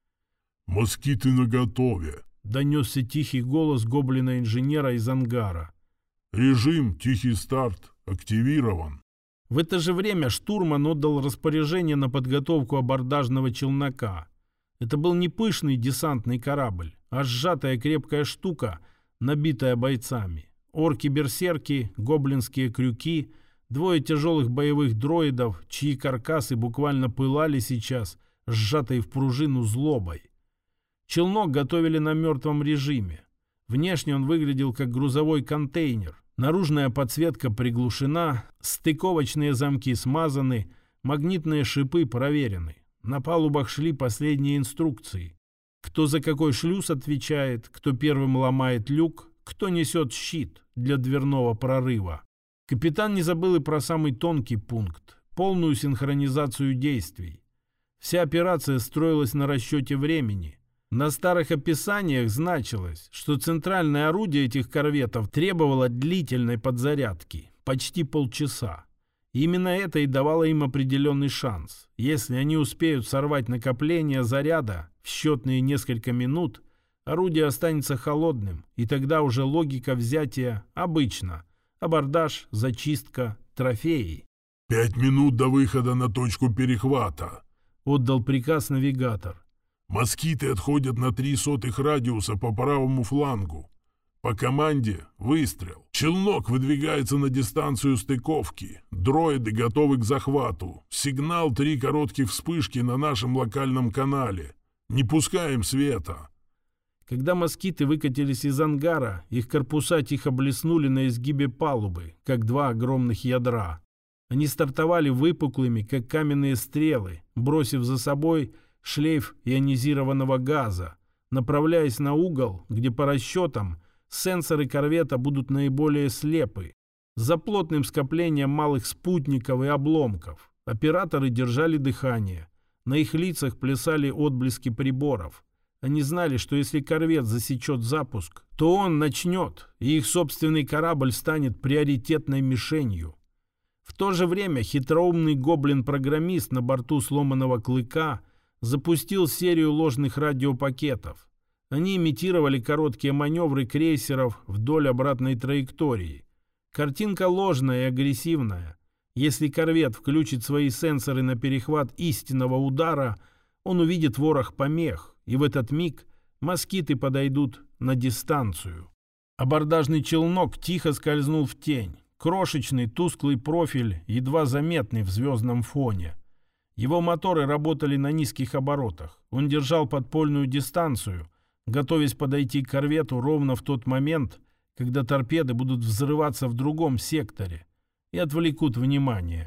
«Москиты наготове», — донесся тихий голос гоблина-инженера из ангара. «Режим «Тихий старт» активирован». В это же время штурман отдал распоряжение на подготовку абордажного челнока. Это был не пышный десантный корабль, а сжатая крепкая штука, набитая бойцами. Орки-берсерки, гоблинские крюки, 2 тяжелых боевых дроидов, чьи каркасы буквально пылали сейчас, сжатой в пружину злобой. Челнок готовили на мертвом режиме. Внешне он выглядел как грузовой контейнер. Наружная подсветка приглушена, стыковочные замки смазаны, магнитные шипы проверены. На палубах шли последние инструкции. Кто за какой шлюз отвечает, кто первым ломает люк, кто несет щит для дверного прорыва. Капитан не забыл и про самый тонкий пункт – полную синхронизацию действий. Вся операция строилась на расчете времени. На старых описаниях значилось, что центральное орудие этих корветов требовало длительной подзарядки – почти полчаса. И именно это и давало им определенный шанс. Если они успеют сорвать накопление заряда в счетные несколько минут, орудие останется холодным, и тогда уже логика взятия обычна. Абордаж, зачистка, трофеи. 5 минут до выхода на точку перехвата», — отдал приказ навигатор. «Москиты отходят на 0,03 радиуса по правому флангу. По команде выстрел. Челнок выдвигается на дистанцию стыковки. Дроиды готовы к захвату. Сигнал 3 коротких вспышки на нашем локальном канале. Не пускаем света». Когда москиты выкатились из ангара, их корпуса тихо блеснули на изгибе палубы, как 2 огромных ядра. Они стартовали выпуклыми, как каменные стрелы, бросив за собой шлейф ионизированного газа, направляясь на угол, где по расчетам сенсоры корвета будут наиболее слепы. За плотным скоплением малых спутников и обломков операторы держали дыхание. На их лицах плясали отблески приборов. Они знали, что если корвет засечет запуск, то он начнет, и их собственный корабль станет приоритетной мишенью. В то же время хитроумный гоблин-программист на борту сломанного клыка запустил серию ложных радиопакетов. Они имитировали короткие маневры крейсеров вдоль обратной траектории. Картинка ложная и агрессивная. Если корвет включит свои сенсоры на перехват истинного удара, он увидит ворох помех, и в этот миг москиты подойдут на дистанцию. Абордажный челнок тихо скользнул в тень. Крошечный, тусклый профиль, едва заметный в звездном фоне. Его моторы работали на низких оборотах. Он держал подпольную дистанцию, готовясь подойти к корвету ровно в тот момент, когда торпеды будут взрываться в другом секторе и отвлекут внимание.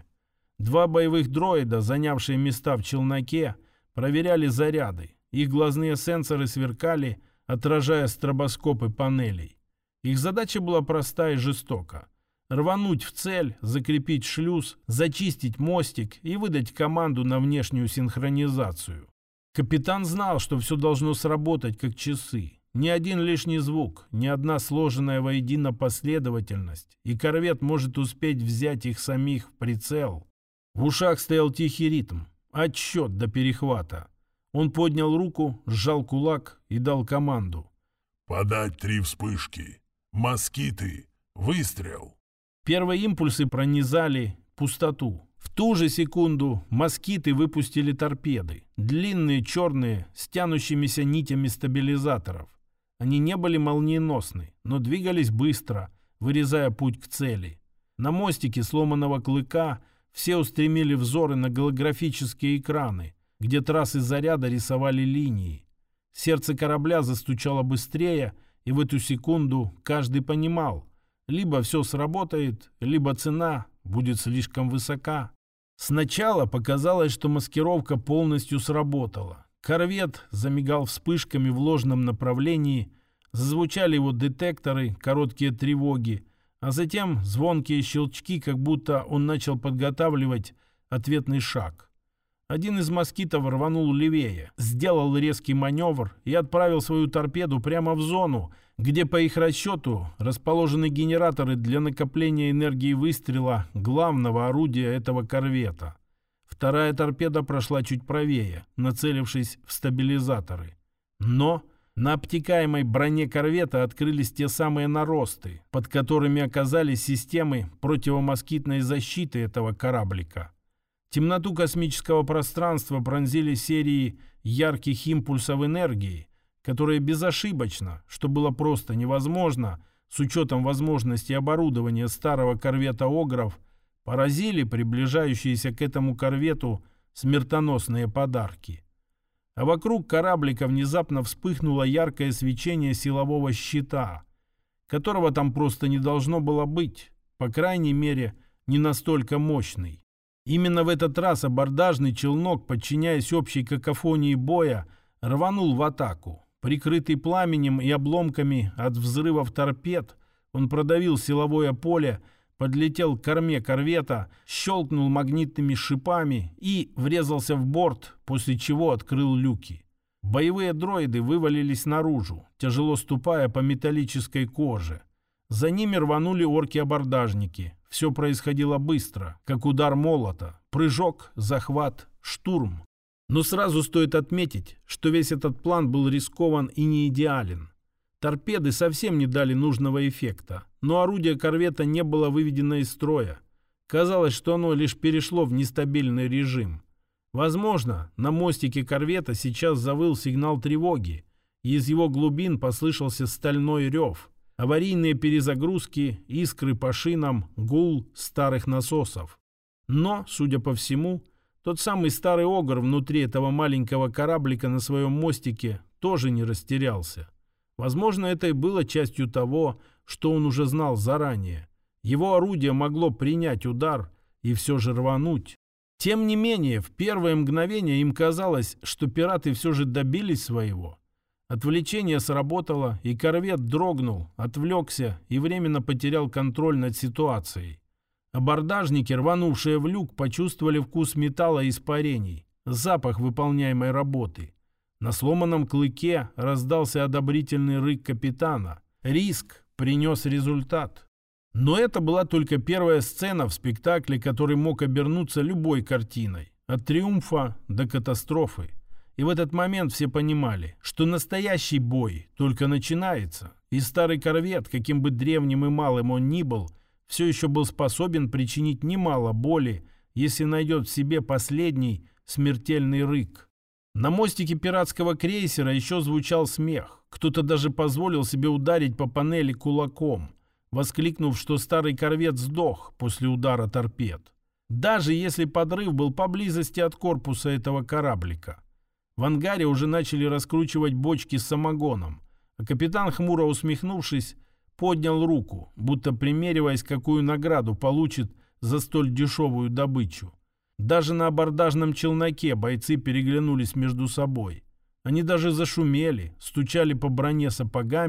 2 боевых дроида, занявшие места в челноке, проверяли заряды. Их глазные сенсоры сверкали, отражая стробоскопы панелей. Их задача была проста и жестока. Рвануть в цель, закрепить шлюз, зачистить мостик и выдать команду на внешнюю синхронизацию. Капитан знал, что все должно сработать как часы. Ни один лишний звук, ни одна сложенная воедино последовательность, и корвет может успеть взять их самих в прицел. В ушах стоял тихий ритм, отсчет до перехвата. Он поднял руку, сжал кулак и дал команду. «Подать 3 вспышки. Москиты. Выстрел!» Первые импульсы пронизали пустоту. В ту же секунду москиты выпустили торпеды, длинные черные, с тянущимися нитями стабилизаторов. Они не были молниеносны, но двигались быстро, вырезая путь к цели. На мостике сломанного клыка все устремили взоры на голографические экраны, где трассы заряда рисовали линии. Сердце корабля застучало быстрее, и в эту секунду каждый понимал, либо все сработает, либо цена будет слишком высока. Сначала показалось, что маскировка полностью сработала. Корвет замигал вспышками в ложном направлении, зазвучали его детекторы, короткие тревоги, а затем звонкие щелчки, как будто он начал подготавливать ответный шаг. Один из москитов рванул левее, сделал резкий маневр и отправил свою торпеду прямо в зону, где, по их расчету, расположены генераторы для накопления энергии выстрела главного орудия этого корвета. Вторая торпеда прошла чуть правее, нацелившись в стабилизаторы. Но на обтекаемой броне корвета открылись те самые наросты, под которыми оказались системы противомоскитной защиты этого кораблика. Темноту космического пространства пронзили серии ярких импульсов энергии, которые безошибочно, что было просто невозможно, с учетом возможности оборудования старого корвета «Огров», поразили приближающиеся к этому корвету смертоносные подарки. А вокруг кораблика внезапно вспыхнуло яркое свечение силового щита, которого там просто не должно было быть, по крайней мере, не настолько мощный. Именно в этот раз абордажный челнок, подчиняясь общей какофонии боя, рванул в атаку. Прикрытый пламенем и обломками от взрывов торпед, он продавил силовое поле, подлетел к корме корвета, щелкнул магнитными шипами и врезался в борт, после чего открыл люки. Боевые дроиды вывалились наружу, тяжело ступая по металлической коже. За ними рванули орки-абордажники. Все происходило быстро, как удар молота, прыжок, захват, штурм. Но сразу стоит отметить, что весь этот план был рискован и не идеален. Торпеды совсем не дали нужного эффекта, но орудие корвета не было выведено из строя. Казалось, что оно лишь перешло в нестабильный режим. Возможно, на мостике корвета сейчас завыл сигнал тревоги, и из его глубин послышался стальной рев. Аварийные перезагрузки, искры по шинам, гул старых насосов. Но, судя по всему, тот самый старый огр внутри этого маленького кораблика на своем мостике тоже не растерялся. Возможно, это и было частью того, что он уже знал заранее. Его орудие могло принять удар и все же рвануть. Тем не менее, в первое мгновение им казалось, что пираты все же добились своего. Отвлечение сработало, и корвет дрогнул, отвлекся и временно потерял контроль над ситуацией. Абордажники, рванувшие в люк, почувствовали вкус металла и испарений, запах выполняемой работы. На сломанном клыке раздался одобрительный рык капитана. Риск принес результат. Но это была только первая сцена в спектакле, который мог обернуться любой картиной, от триумфа до катастрофы. И в этот момент все понимали, что настоящий бой только начинается, и старый корвет, каким бы древним и малым он ни был, все еще был способен причинить немало боли, если найдет в себе последний смертельный рык. На мостике пиратского крейсера еще звучал смех. Кто-то даже позволил себе ударить по панели кулаком, воскликнув, что старый корвет сдох после удара торпед. Даже если подрыв был поблизости от корпуса этого кораблика. В ангаре уже начали раскручивать бочки с самогоном, а капитан, хмуро усмехнувшись, поднял руку, будто примериваясь, какую награду получит за столь дешевую добычу. Даже на абордажном челноке бойцы переглянулись между собой. Они даже зашумели, стучали по броне сапогами,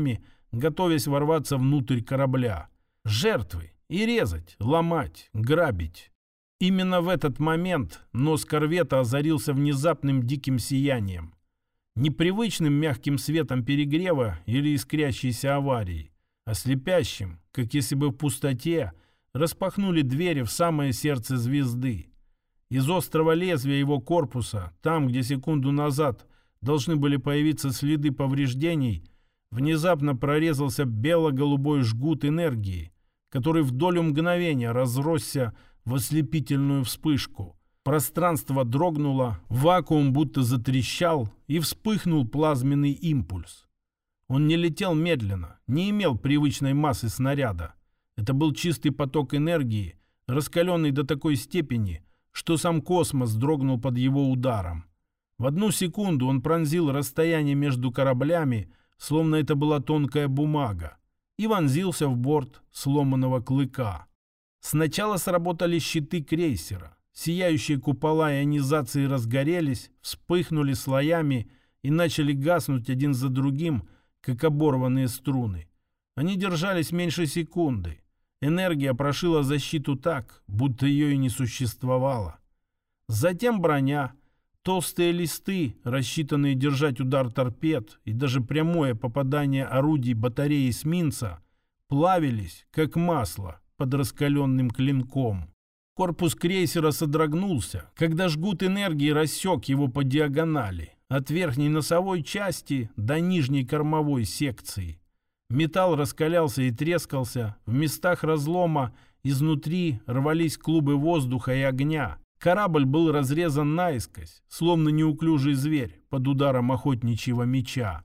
готовясь ворваться внутрь корабля. Жертвы. И резать, ломать, грабить. Именно в этот момент нос корвета озарился внезапным диким сиянием. Непривычным мягким светом перегрева или искрящейся аварии, а слепящим, как если бы в пустоте распахнули двери в самое сердце звезды. Из острого лезвия его корпуса, там, где секунду назад должны были появиться следы повреждений, внезапно прорезался бело-голубой жгут энергии, который в долю мгновения разросся в ослепительную вспышку. Пространство дрогнуло, вакуум будто затрещал, и вспыхнул плазменный импульс. Он не летел медленно, не имел привычной массы снаряда. Это был чистый поток энергии, раскаленный до такой степени, что сам космос дрогнул под его ударом. В одну секунду он пронзил расстояние между кораблями, словно это была тонкая бумага, и вонзился в борт сломанного клыка. Сначала сработали щиты крейсера. Сияющие купола ионизации разгорелись, вспыхнули слоями и начали гаснуть один за другим, как оборванные струны. Они держались меньше секунды. Энергия прошила защиту так, будто ее и не существовало. Затем броня, толстые листы, рассчитанные держать удар торпед, и даже прямое попадание орудий батареи эсминца плавились, как масло, под раскаленным клинком. Корпус крейсера содрогнулся, когда жгут энергии рассек его по диагонали, от верхней носовой части до нижней кормовой секции. Металл раскалялся и трескался, в местах разлома изнутри рвались клубы воздуха и огня. Корабль был разрезан наискось, словно неуклюжий зверь под ударом охотничьего меча.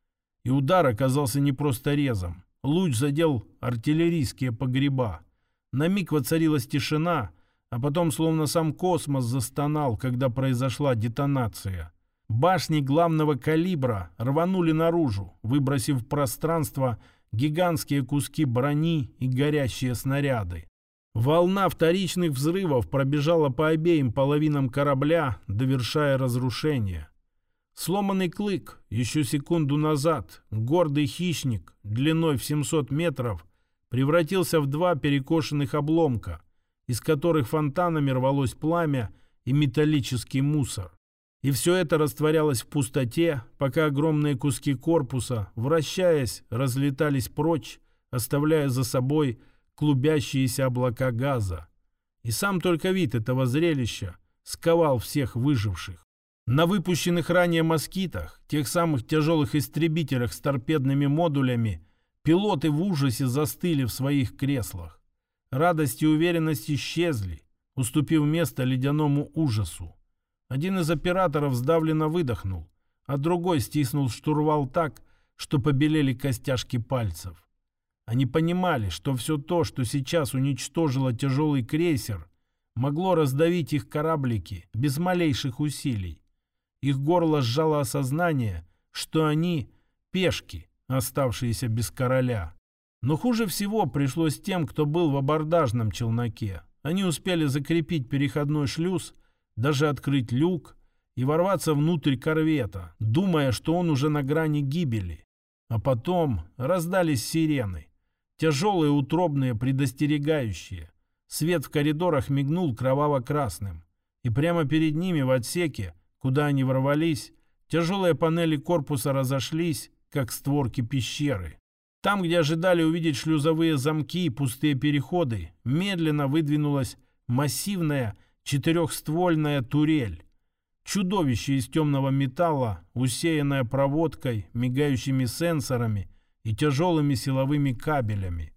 И удар оказался не просто резом. Луч задел артиллерийские погреба. На миг воцарилась тишина, а потом словно сам космос застонал, когда произошла детонация. Башни главного калибра рванули наружу, выбросив в пространство гигантские куски брони и горящие снаряды. Волна вторичных взрывов пробежала по обеим половинам корабля, довершая разрушение. Сломанный клык, еще секунду назад, гордый хищник, длиной в 700 метров, превратился в два перекошенных обломка, из которых фонтанами рвалось пламя и металлический мусор. И все это растворялось в пустоте, пока огромные куски корпуса, вращаясь, разлетались прочь, оставляя за собой клубящиеся облака газа. И сам только вид этого зрелища сковал всех выживших. На выпущенных ранее москитах, тех самых тяжелых истребителях с торпедными модулями, пилоты в ужасе застыли в своих креслах. Радость и уверенность исчезли, уступив место ледяному ужасу. Один из операторов сдавленно выдохнул, а другой стиснул штурвал так, что побелели костяшки пальцев. Они понимали, что все то, что сейчас уничтожило тяжелый крейсер, могло раздавить их кораблики без малейших усилий. Их горло сжало осознание, что они — пешки, оставшиеся без короля. Но хуже всего пришлось тем, кто был в абордажном челноке. Они успели закрепить переходной шлюз, даже открыть люк и ворваться внутрь корвета, думая, что он уже на грани гибели. А потом раздались сирены. Тяжелые, утробные, предостерегающие. Свет в коридорах мигнул кроваво-красным. И прямо перед ними в отсеке, куда они ворвались, тяжелые панели корпуса разошлись, как створки пещеры. Там, где ожидали увидеть шлюзовые замки и пустые переходы, медленно выдвинулась массивная четырехствольная турель. Чудовище из темного металла, усеянное проводкой, мигающими сенсорами и тяжелыми силовыми кабелями.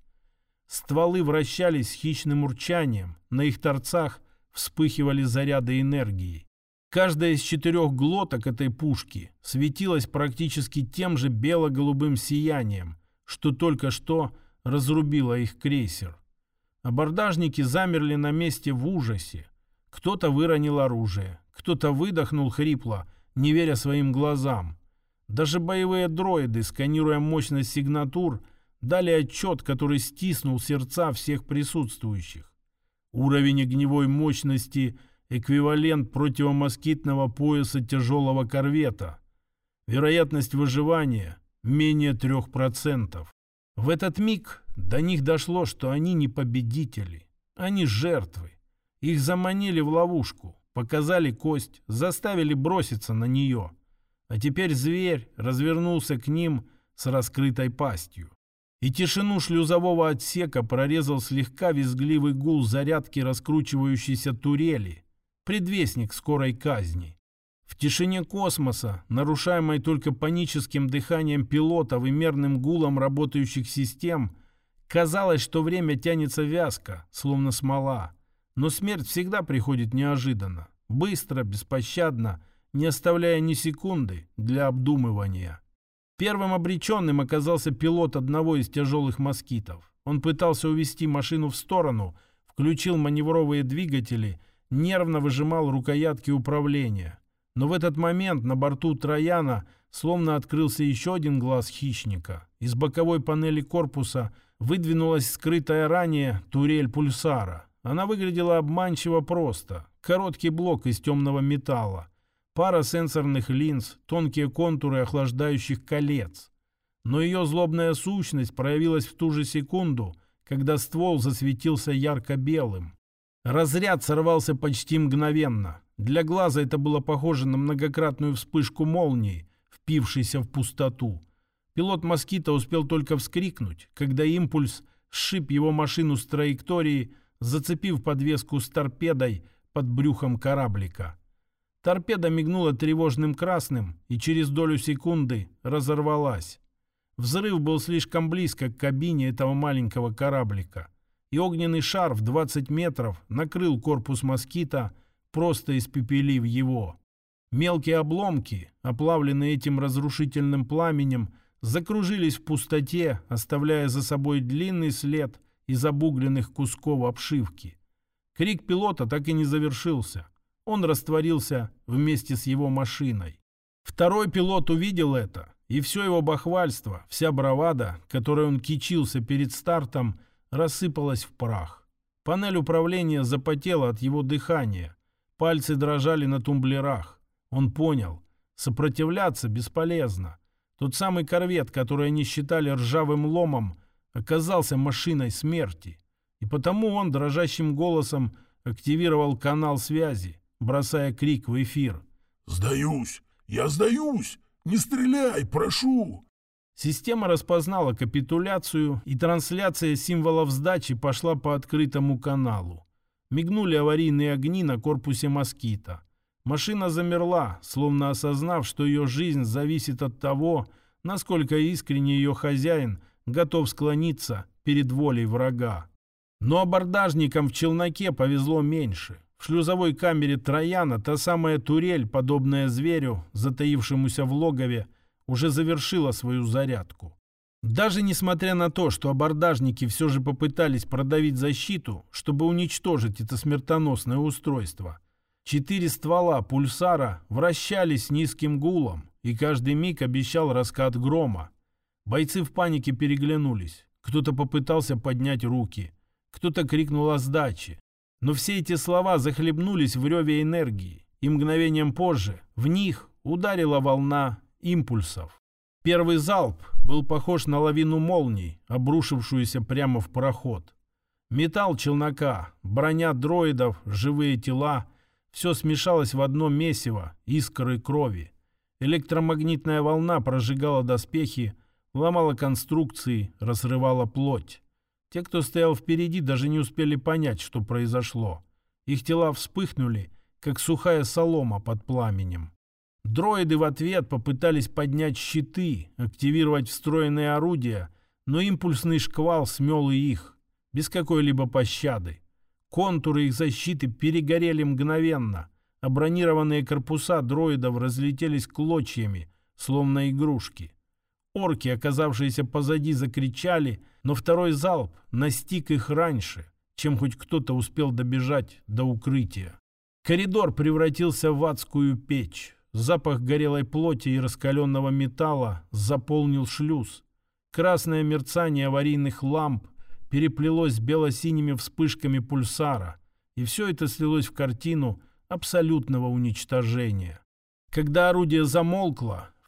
Стволы вращались с хищным урчанием, на их торцах вспыхивали заряды энергии. Каждая из 4 глоток этой пушки светилась практически тем же бело-голубым сиянием, что только что разрубило их крейсер. Абордажники замерли на месте в ужасе. Кто-то выронил оружие, кто-то выдохнул хрипло, не веря своим глазам. Даже боевые дроиды, сканируя мощность сигнатур, дали отчет, который стиснул сердца всех присутствующих. Уровень огневой мощности – эквивалент противомоскитного пояса тяжелого корвета. Вероятность выживания – менее 3%. В этот миг до них дошло, что они не победители, они жертвы. Их заманили в ловушку, показали кость, заставили броситься на нее. А теперь зверь развернулся к ним с раскрытой пастью. И тишину шлюзового отсека прорезал слегка визгливый гул зарядки раскручивающейся турели, предвестник скорой казни. В тишине космоса, нарушаемой только паническим дыханием пилотов и мерным гулом работающих систем, казалось, что время тянется вязко, словно смола. Но смерть всегда приходит неожиданно, быстро, беспощадно, не оставляя ни секунды для обдумывания. Первым обреченным оказался пилот одного из тяжелых москитов. Он пытался увести машину в сторону, включил маневровые двигатели, нервно выжимал рукоятки управления. Но в этот момент на борту Трояна словно открылся еще один глаз хищника. Из боковой панели корпуса выдвинулась скрытая ранее турель пульсара. Она выглядела обманчиво просто. Короткий блок из темного металла, пара сенсорных линз, тонкие контуры охлаждающих колец. Но ее злобная сущность проявилась в ту же секунду, когда ствол засветился ярко-белым. Разряд сорвался почти мгновенно. Для глаза это было похоже на многократную вспышку молнии, впившейся в пустоту. Пилот «Москита» успел только вскрикнуть, когда импульс сшиб его машину с траектории, зацепив подвеску с торпедой под брюхом кораблика. Торпеда мигнула тревожным красным и через долю секунды разорвалась. Взрыв был слишком близко к кабине этого маленького кораблика, и огненный шар в 20 метров накрыл корпус «Москита», просто испепелив его. Мелкие обломки, оплавленные этим разрушительным пламенем, закружились в пустоте, оставляя за собой длинный след из обугленных кусков обшивки. Крик пилота так и не завершился. Он растворился вместе с его машиной. Второй пилот увидел это, и все его бахвальство, вся бравада, которой он кичился перед стартом, рассыпалась в прах. Панель управления запотела от его дыхания. Пальцы дрожали на тумблерах. Он понял, сопротивляться бесполезно. Тот самый корвет, который они считали ржавым ломом, оказался машиной смерти. И потому он дрожащим голосом активировал канал связи, бросая крик в эфир. «Сдаюсь! Я сдаюсь! Не стреляй, прошу!» Система распознала капитуляцию, и трансляция символов сдачи пошла по открытому каналу. Мигнули аварийные огни на корпусе «Москита». Машина замерла, словно осознав, что ее жизнь зависит от того, насколько искренне ее хозяин готов склониться перед волей врага. Но абордажникам в челноке повезло меньше. В шлюзовой камере Трояна та самая турель, подобная зверю, затаившемуся в логове, уже завершила свою зарядку. Даже несмотря на то, что абордажники все же попытались продавить защиту, чтобы уничтожить это смертоносное устройство, 4 ствола пульсара вращались с низким гулом, и каждый миг обещал раскат грома. Бойцы в панике переглянулись. Кто-то попытался поднять руки, кто-то крикнул о сдаче. Но все эти слова захлебнулись в реве энергии, и мгновением позже в них ударила волна импульсов. Первый залп был похож на лавину молний, обрушившуюся прямо в проход. Металл челнока, броня дроидов, живые тела — все смешалось в одно месиво искры крови. Электромагнитная волна прожигала доспехи, ломала конструкции, разрывала плоть. Те, кто стоял впереди, даже не успели понять, что произошло. Их тела вспыхнули, как сухая солома под пламенем. Дроиды в ответ попытались поднять щиты, активировать встроенные орудия, но импульсный шквал смел и их, без какой-либо пощады. Контуры их защиты перегорели мгновенно, а бронированные корпуса дроидов разлетелись клочьями, словно игрушки. Орки, оказавшиеся позади, закричали, но второй залп настиг их раньше, чем хоть кто-то успел добежать до укрытия. Коридор превратился в адскую печь. Запах горелой плоти и раскаленного металла заполнил шлюз. Красное мерцание аварийных ламп переплелось с бело-синими вспышками пульсара, и все это слилось в картину абсолютного уничтожения. Когда орудие замолкло,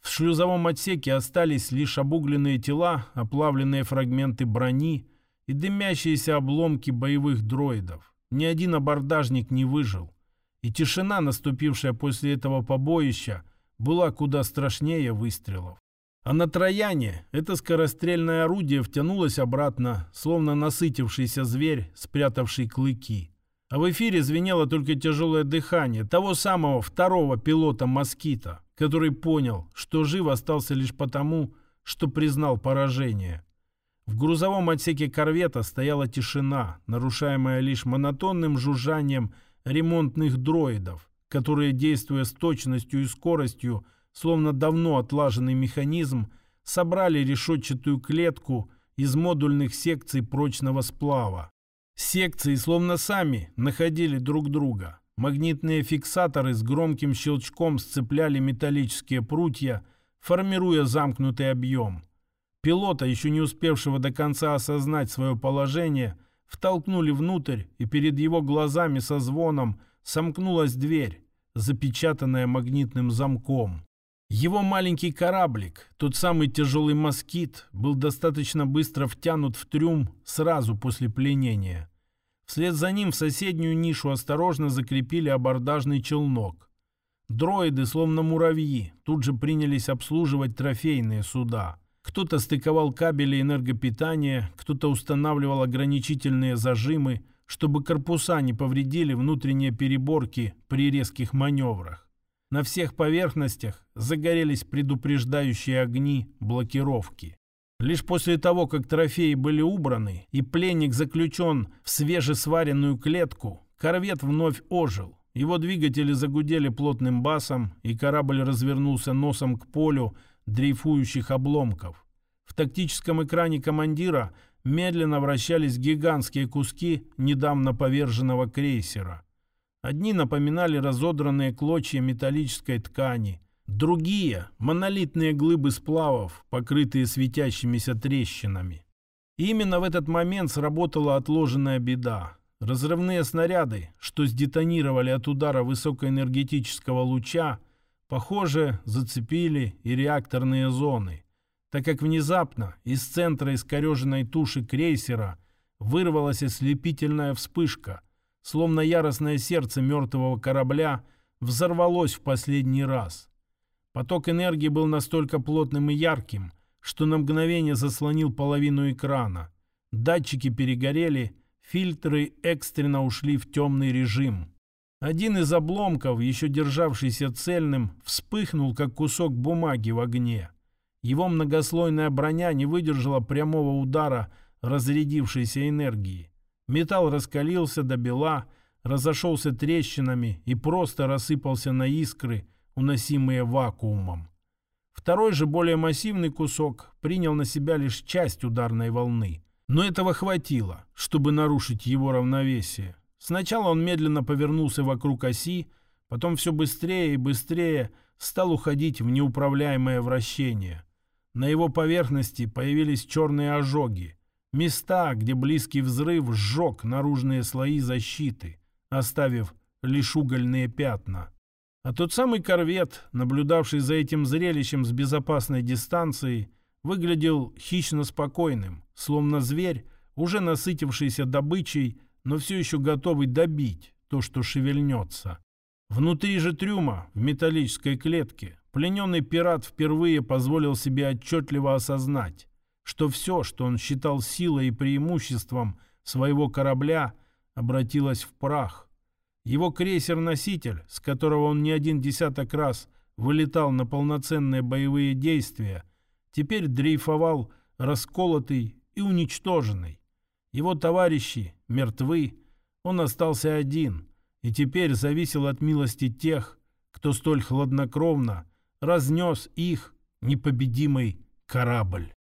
В шлюзовом отсеке остались лишь обугленные тела, оплавленные фрагменты брони и дымящиеся обломки боевых дроидов. Ни один абордажник не выжил. И тишина, наступившая после этого побоища, была куда страшнее выстрелов. А на Трояне это скорострельное орудие втянулось обратно, словно насытившийся зверь, спрятавший клыки. А в эфире звенело только тяжелое дыхание того самого второго пилота «Москита», который понял, что жив остался лишь потому, что признал поражение. В грузовом отсеке корвета стояла тишина, нарушаемая лишь монотонным жужжанием ремонтных дроидов, которые, действуя с точностью и скоростью, словно давно отлаженный механизм, собрали решетчатую клетку из модульных секций прочного сплава. Секции словно сами находили друг друга. Магнитные фиксаторы с громким щелчком сцепляли металлические прутья, формируя замкнутый объем. Пилота, еще не успевшего до конца осознать свое положение, втолкнули внутрь, и перед его глазами со звоном сомкнулась дверь, запечатанная магнитным замком. Его маленький кораблик, тот самый тяжелый «Москит», был достаточно быстро втянут в трюм сразу после пленения. Вслед за ним в соседнюю нишу осторожно закрепили абордажный челнок. Дроиды, словно муравьи, тут же принялись обслуживать трофейные суда. Кто-то стыковал кабели энергопитания, кто-то устанавливал ограничительные зажимы, чтобы корпуса не повредили внутренние переборки при резких маневрах. На всех поверхностях загорелись предупреждающие огни блокировки. Лишь после того, как трофеи были убраны и пленник заключен в свежесваренную клетку, корвет вновь ожил. Его двигатели загудели плотным басом, и корабль развернулся носом к полю дрейфующих обломков. В тактическом экране командира медленно вращались гигантские куски недавно поверженного крейсера. Одни напоминали разодранные клочья металлической ткани, другие – монолитные глыбы сплавов, покрытые светящимися трещинами. И именно в этот момент сработала отложенная беда. Разрывные снаряды, что сдетонировали от удара высокоэнергетического луча, похоже, зацепили и реакторные зоны, так как внезапно из центра искореженной туши крейсера вырвалась ослепительная вспышка, словно яростное сердце мертвого корабля взорвалось в последний раз. Поток энергии был настолько плотным и ярким, что на мгновение заслонил половину экрана. Датчики перегорели, фильтры экстренно ушли в темный режим. Один из обломков, еще державшийся цельным, вспыхнул, как кусок бумаги в огне. Его многослойная броня не выдержала прямого удара разрядившейся энергии. Металл раскалился до бела, разошелся трещинами и просто рассыпался на искры, уносимые вакуумом. Второй же, более массивный кусок принял на себя лишь часть ударной волны. Но этого хватило, чтобы нарушить его равновесие. Сначала он медленно повернулся вокруг оси, потом все быстрее и быстрее стал уходить в неуправляемое вращение. На его поверхности появились черные ожоги, места, где близкий взрыв сжег наружные слои защиты, оставив лишь угольные пятна. А тот самый корвет, наблюдавший за этим зрелищем с безопасной дистанции, выглядел хищно спокойным, словно зверь, уже насытившийся добычей, но все еще готовый добить то, что шевельнется. Внутри же трюма, в металлической клетке, плененный пират впервые позволил себе отчетливо осознать, что все, что он считал силой и преимуществом своего корабля, обратилось в прах. Его крейсер-носитель, с которого он не один десяток раз вылетал на полноценные боевые действия, теперь дрейфовал расколотый и уничтоженный. Его товарищи мертвы, он остался один и теперь зависел от милости тех, кто столь хладнокровно разнес их непобедимый корабль.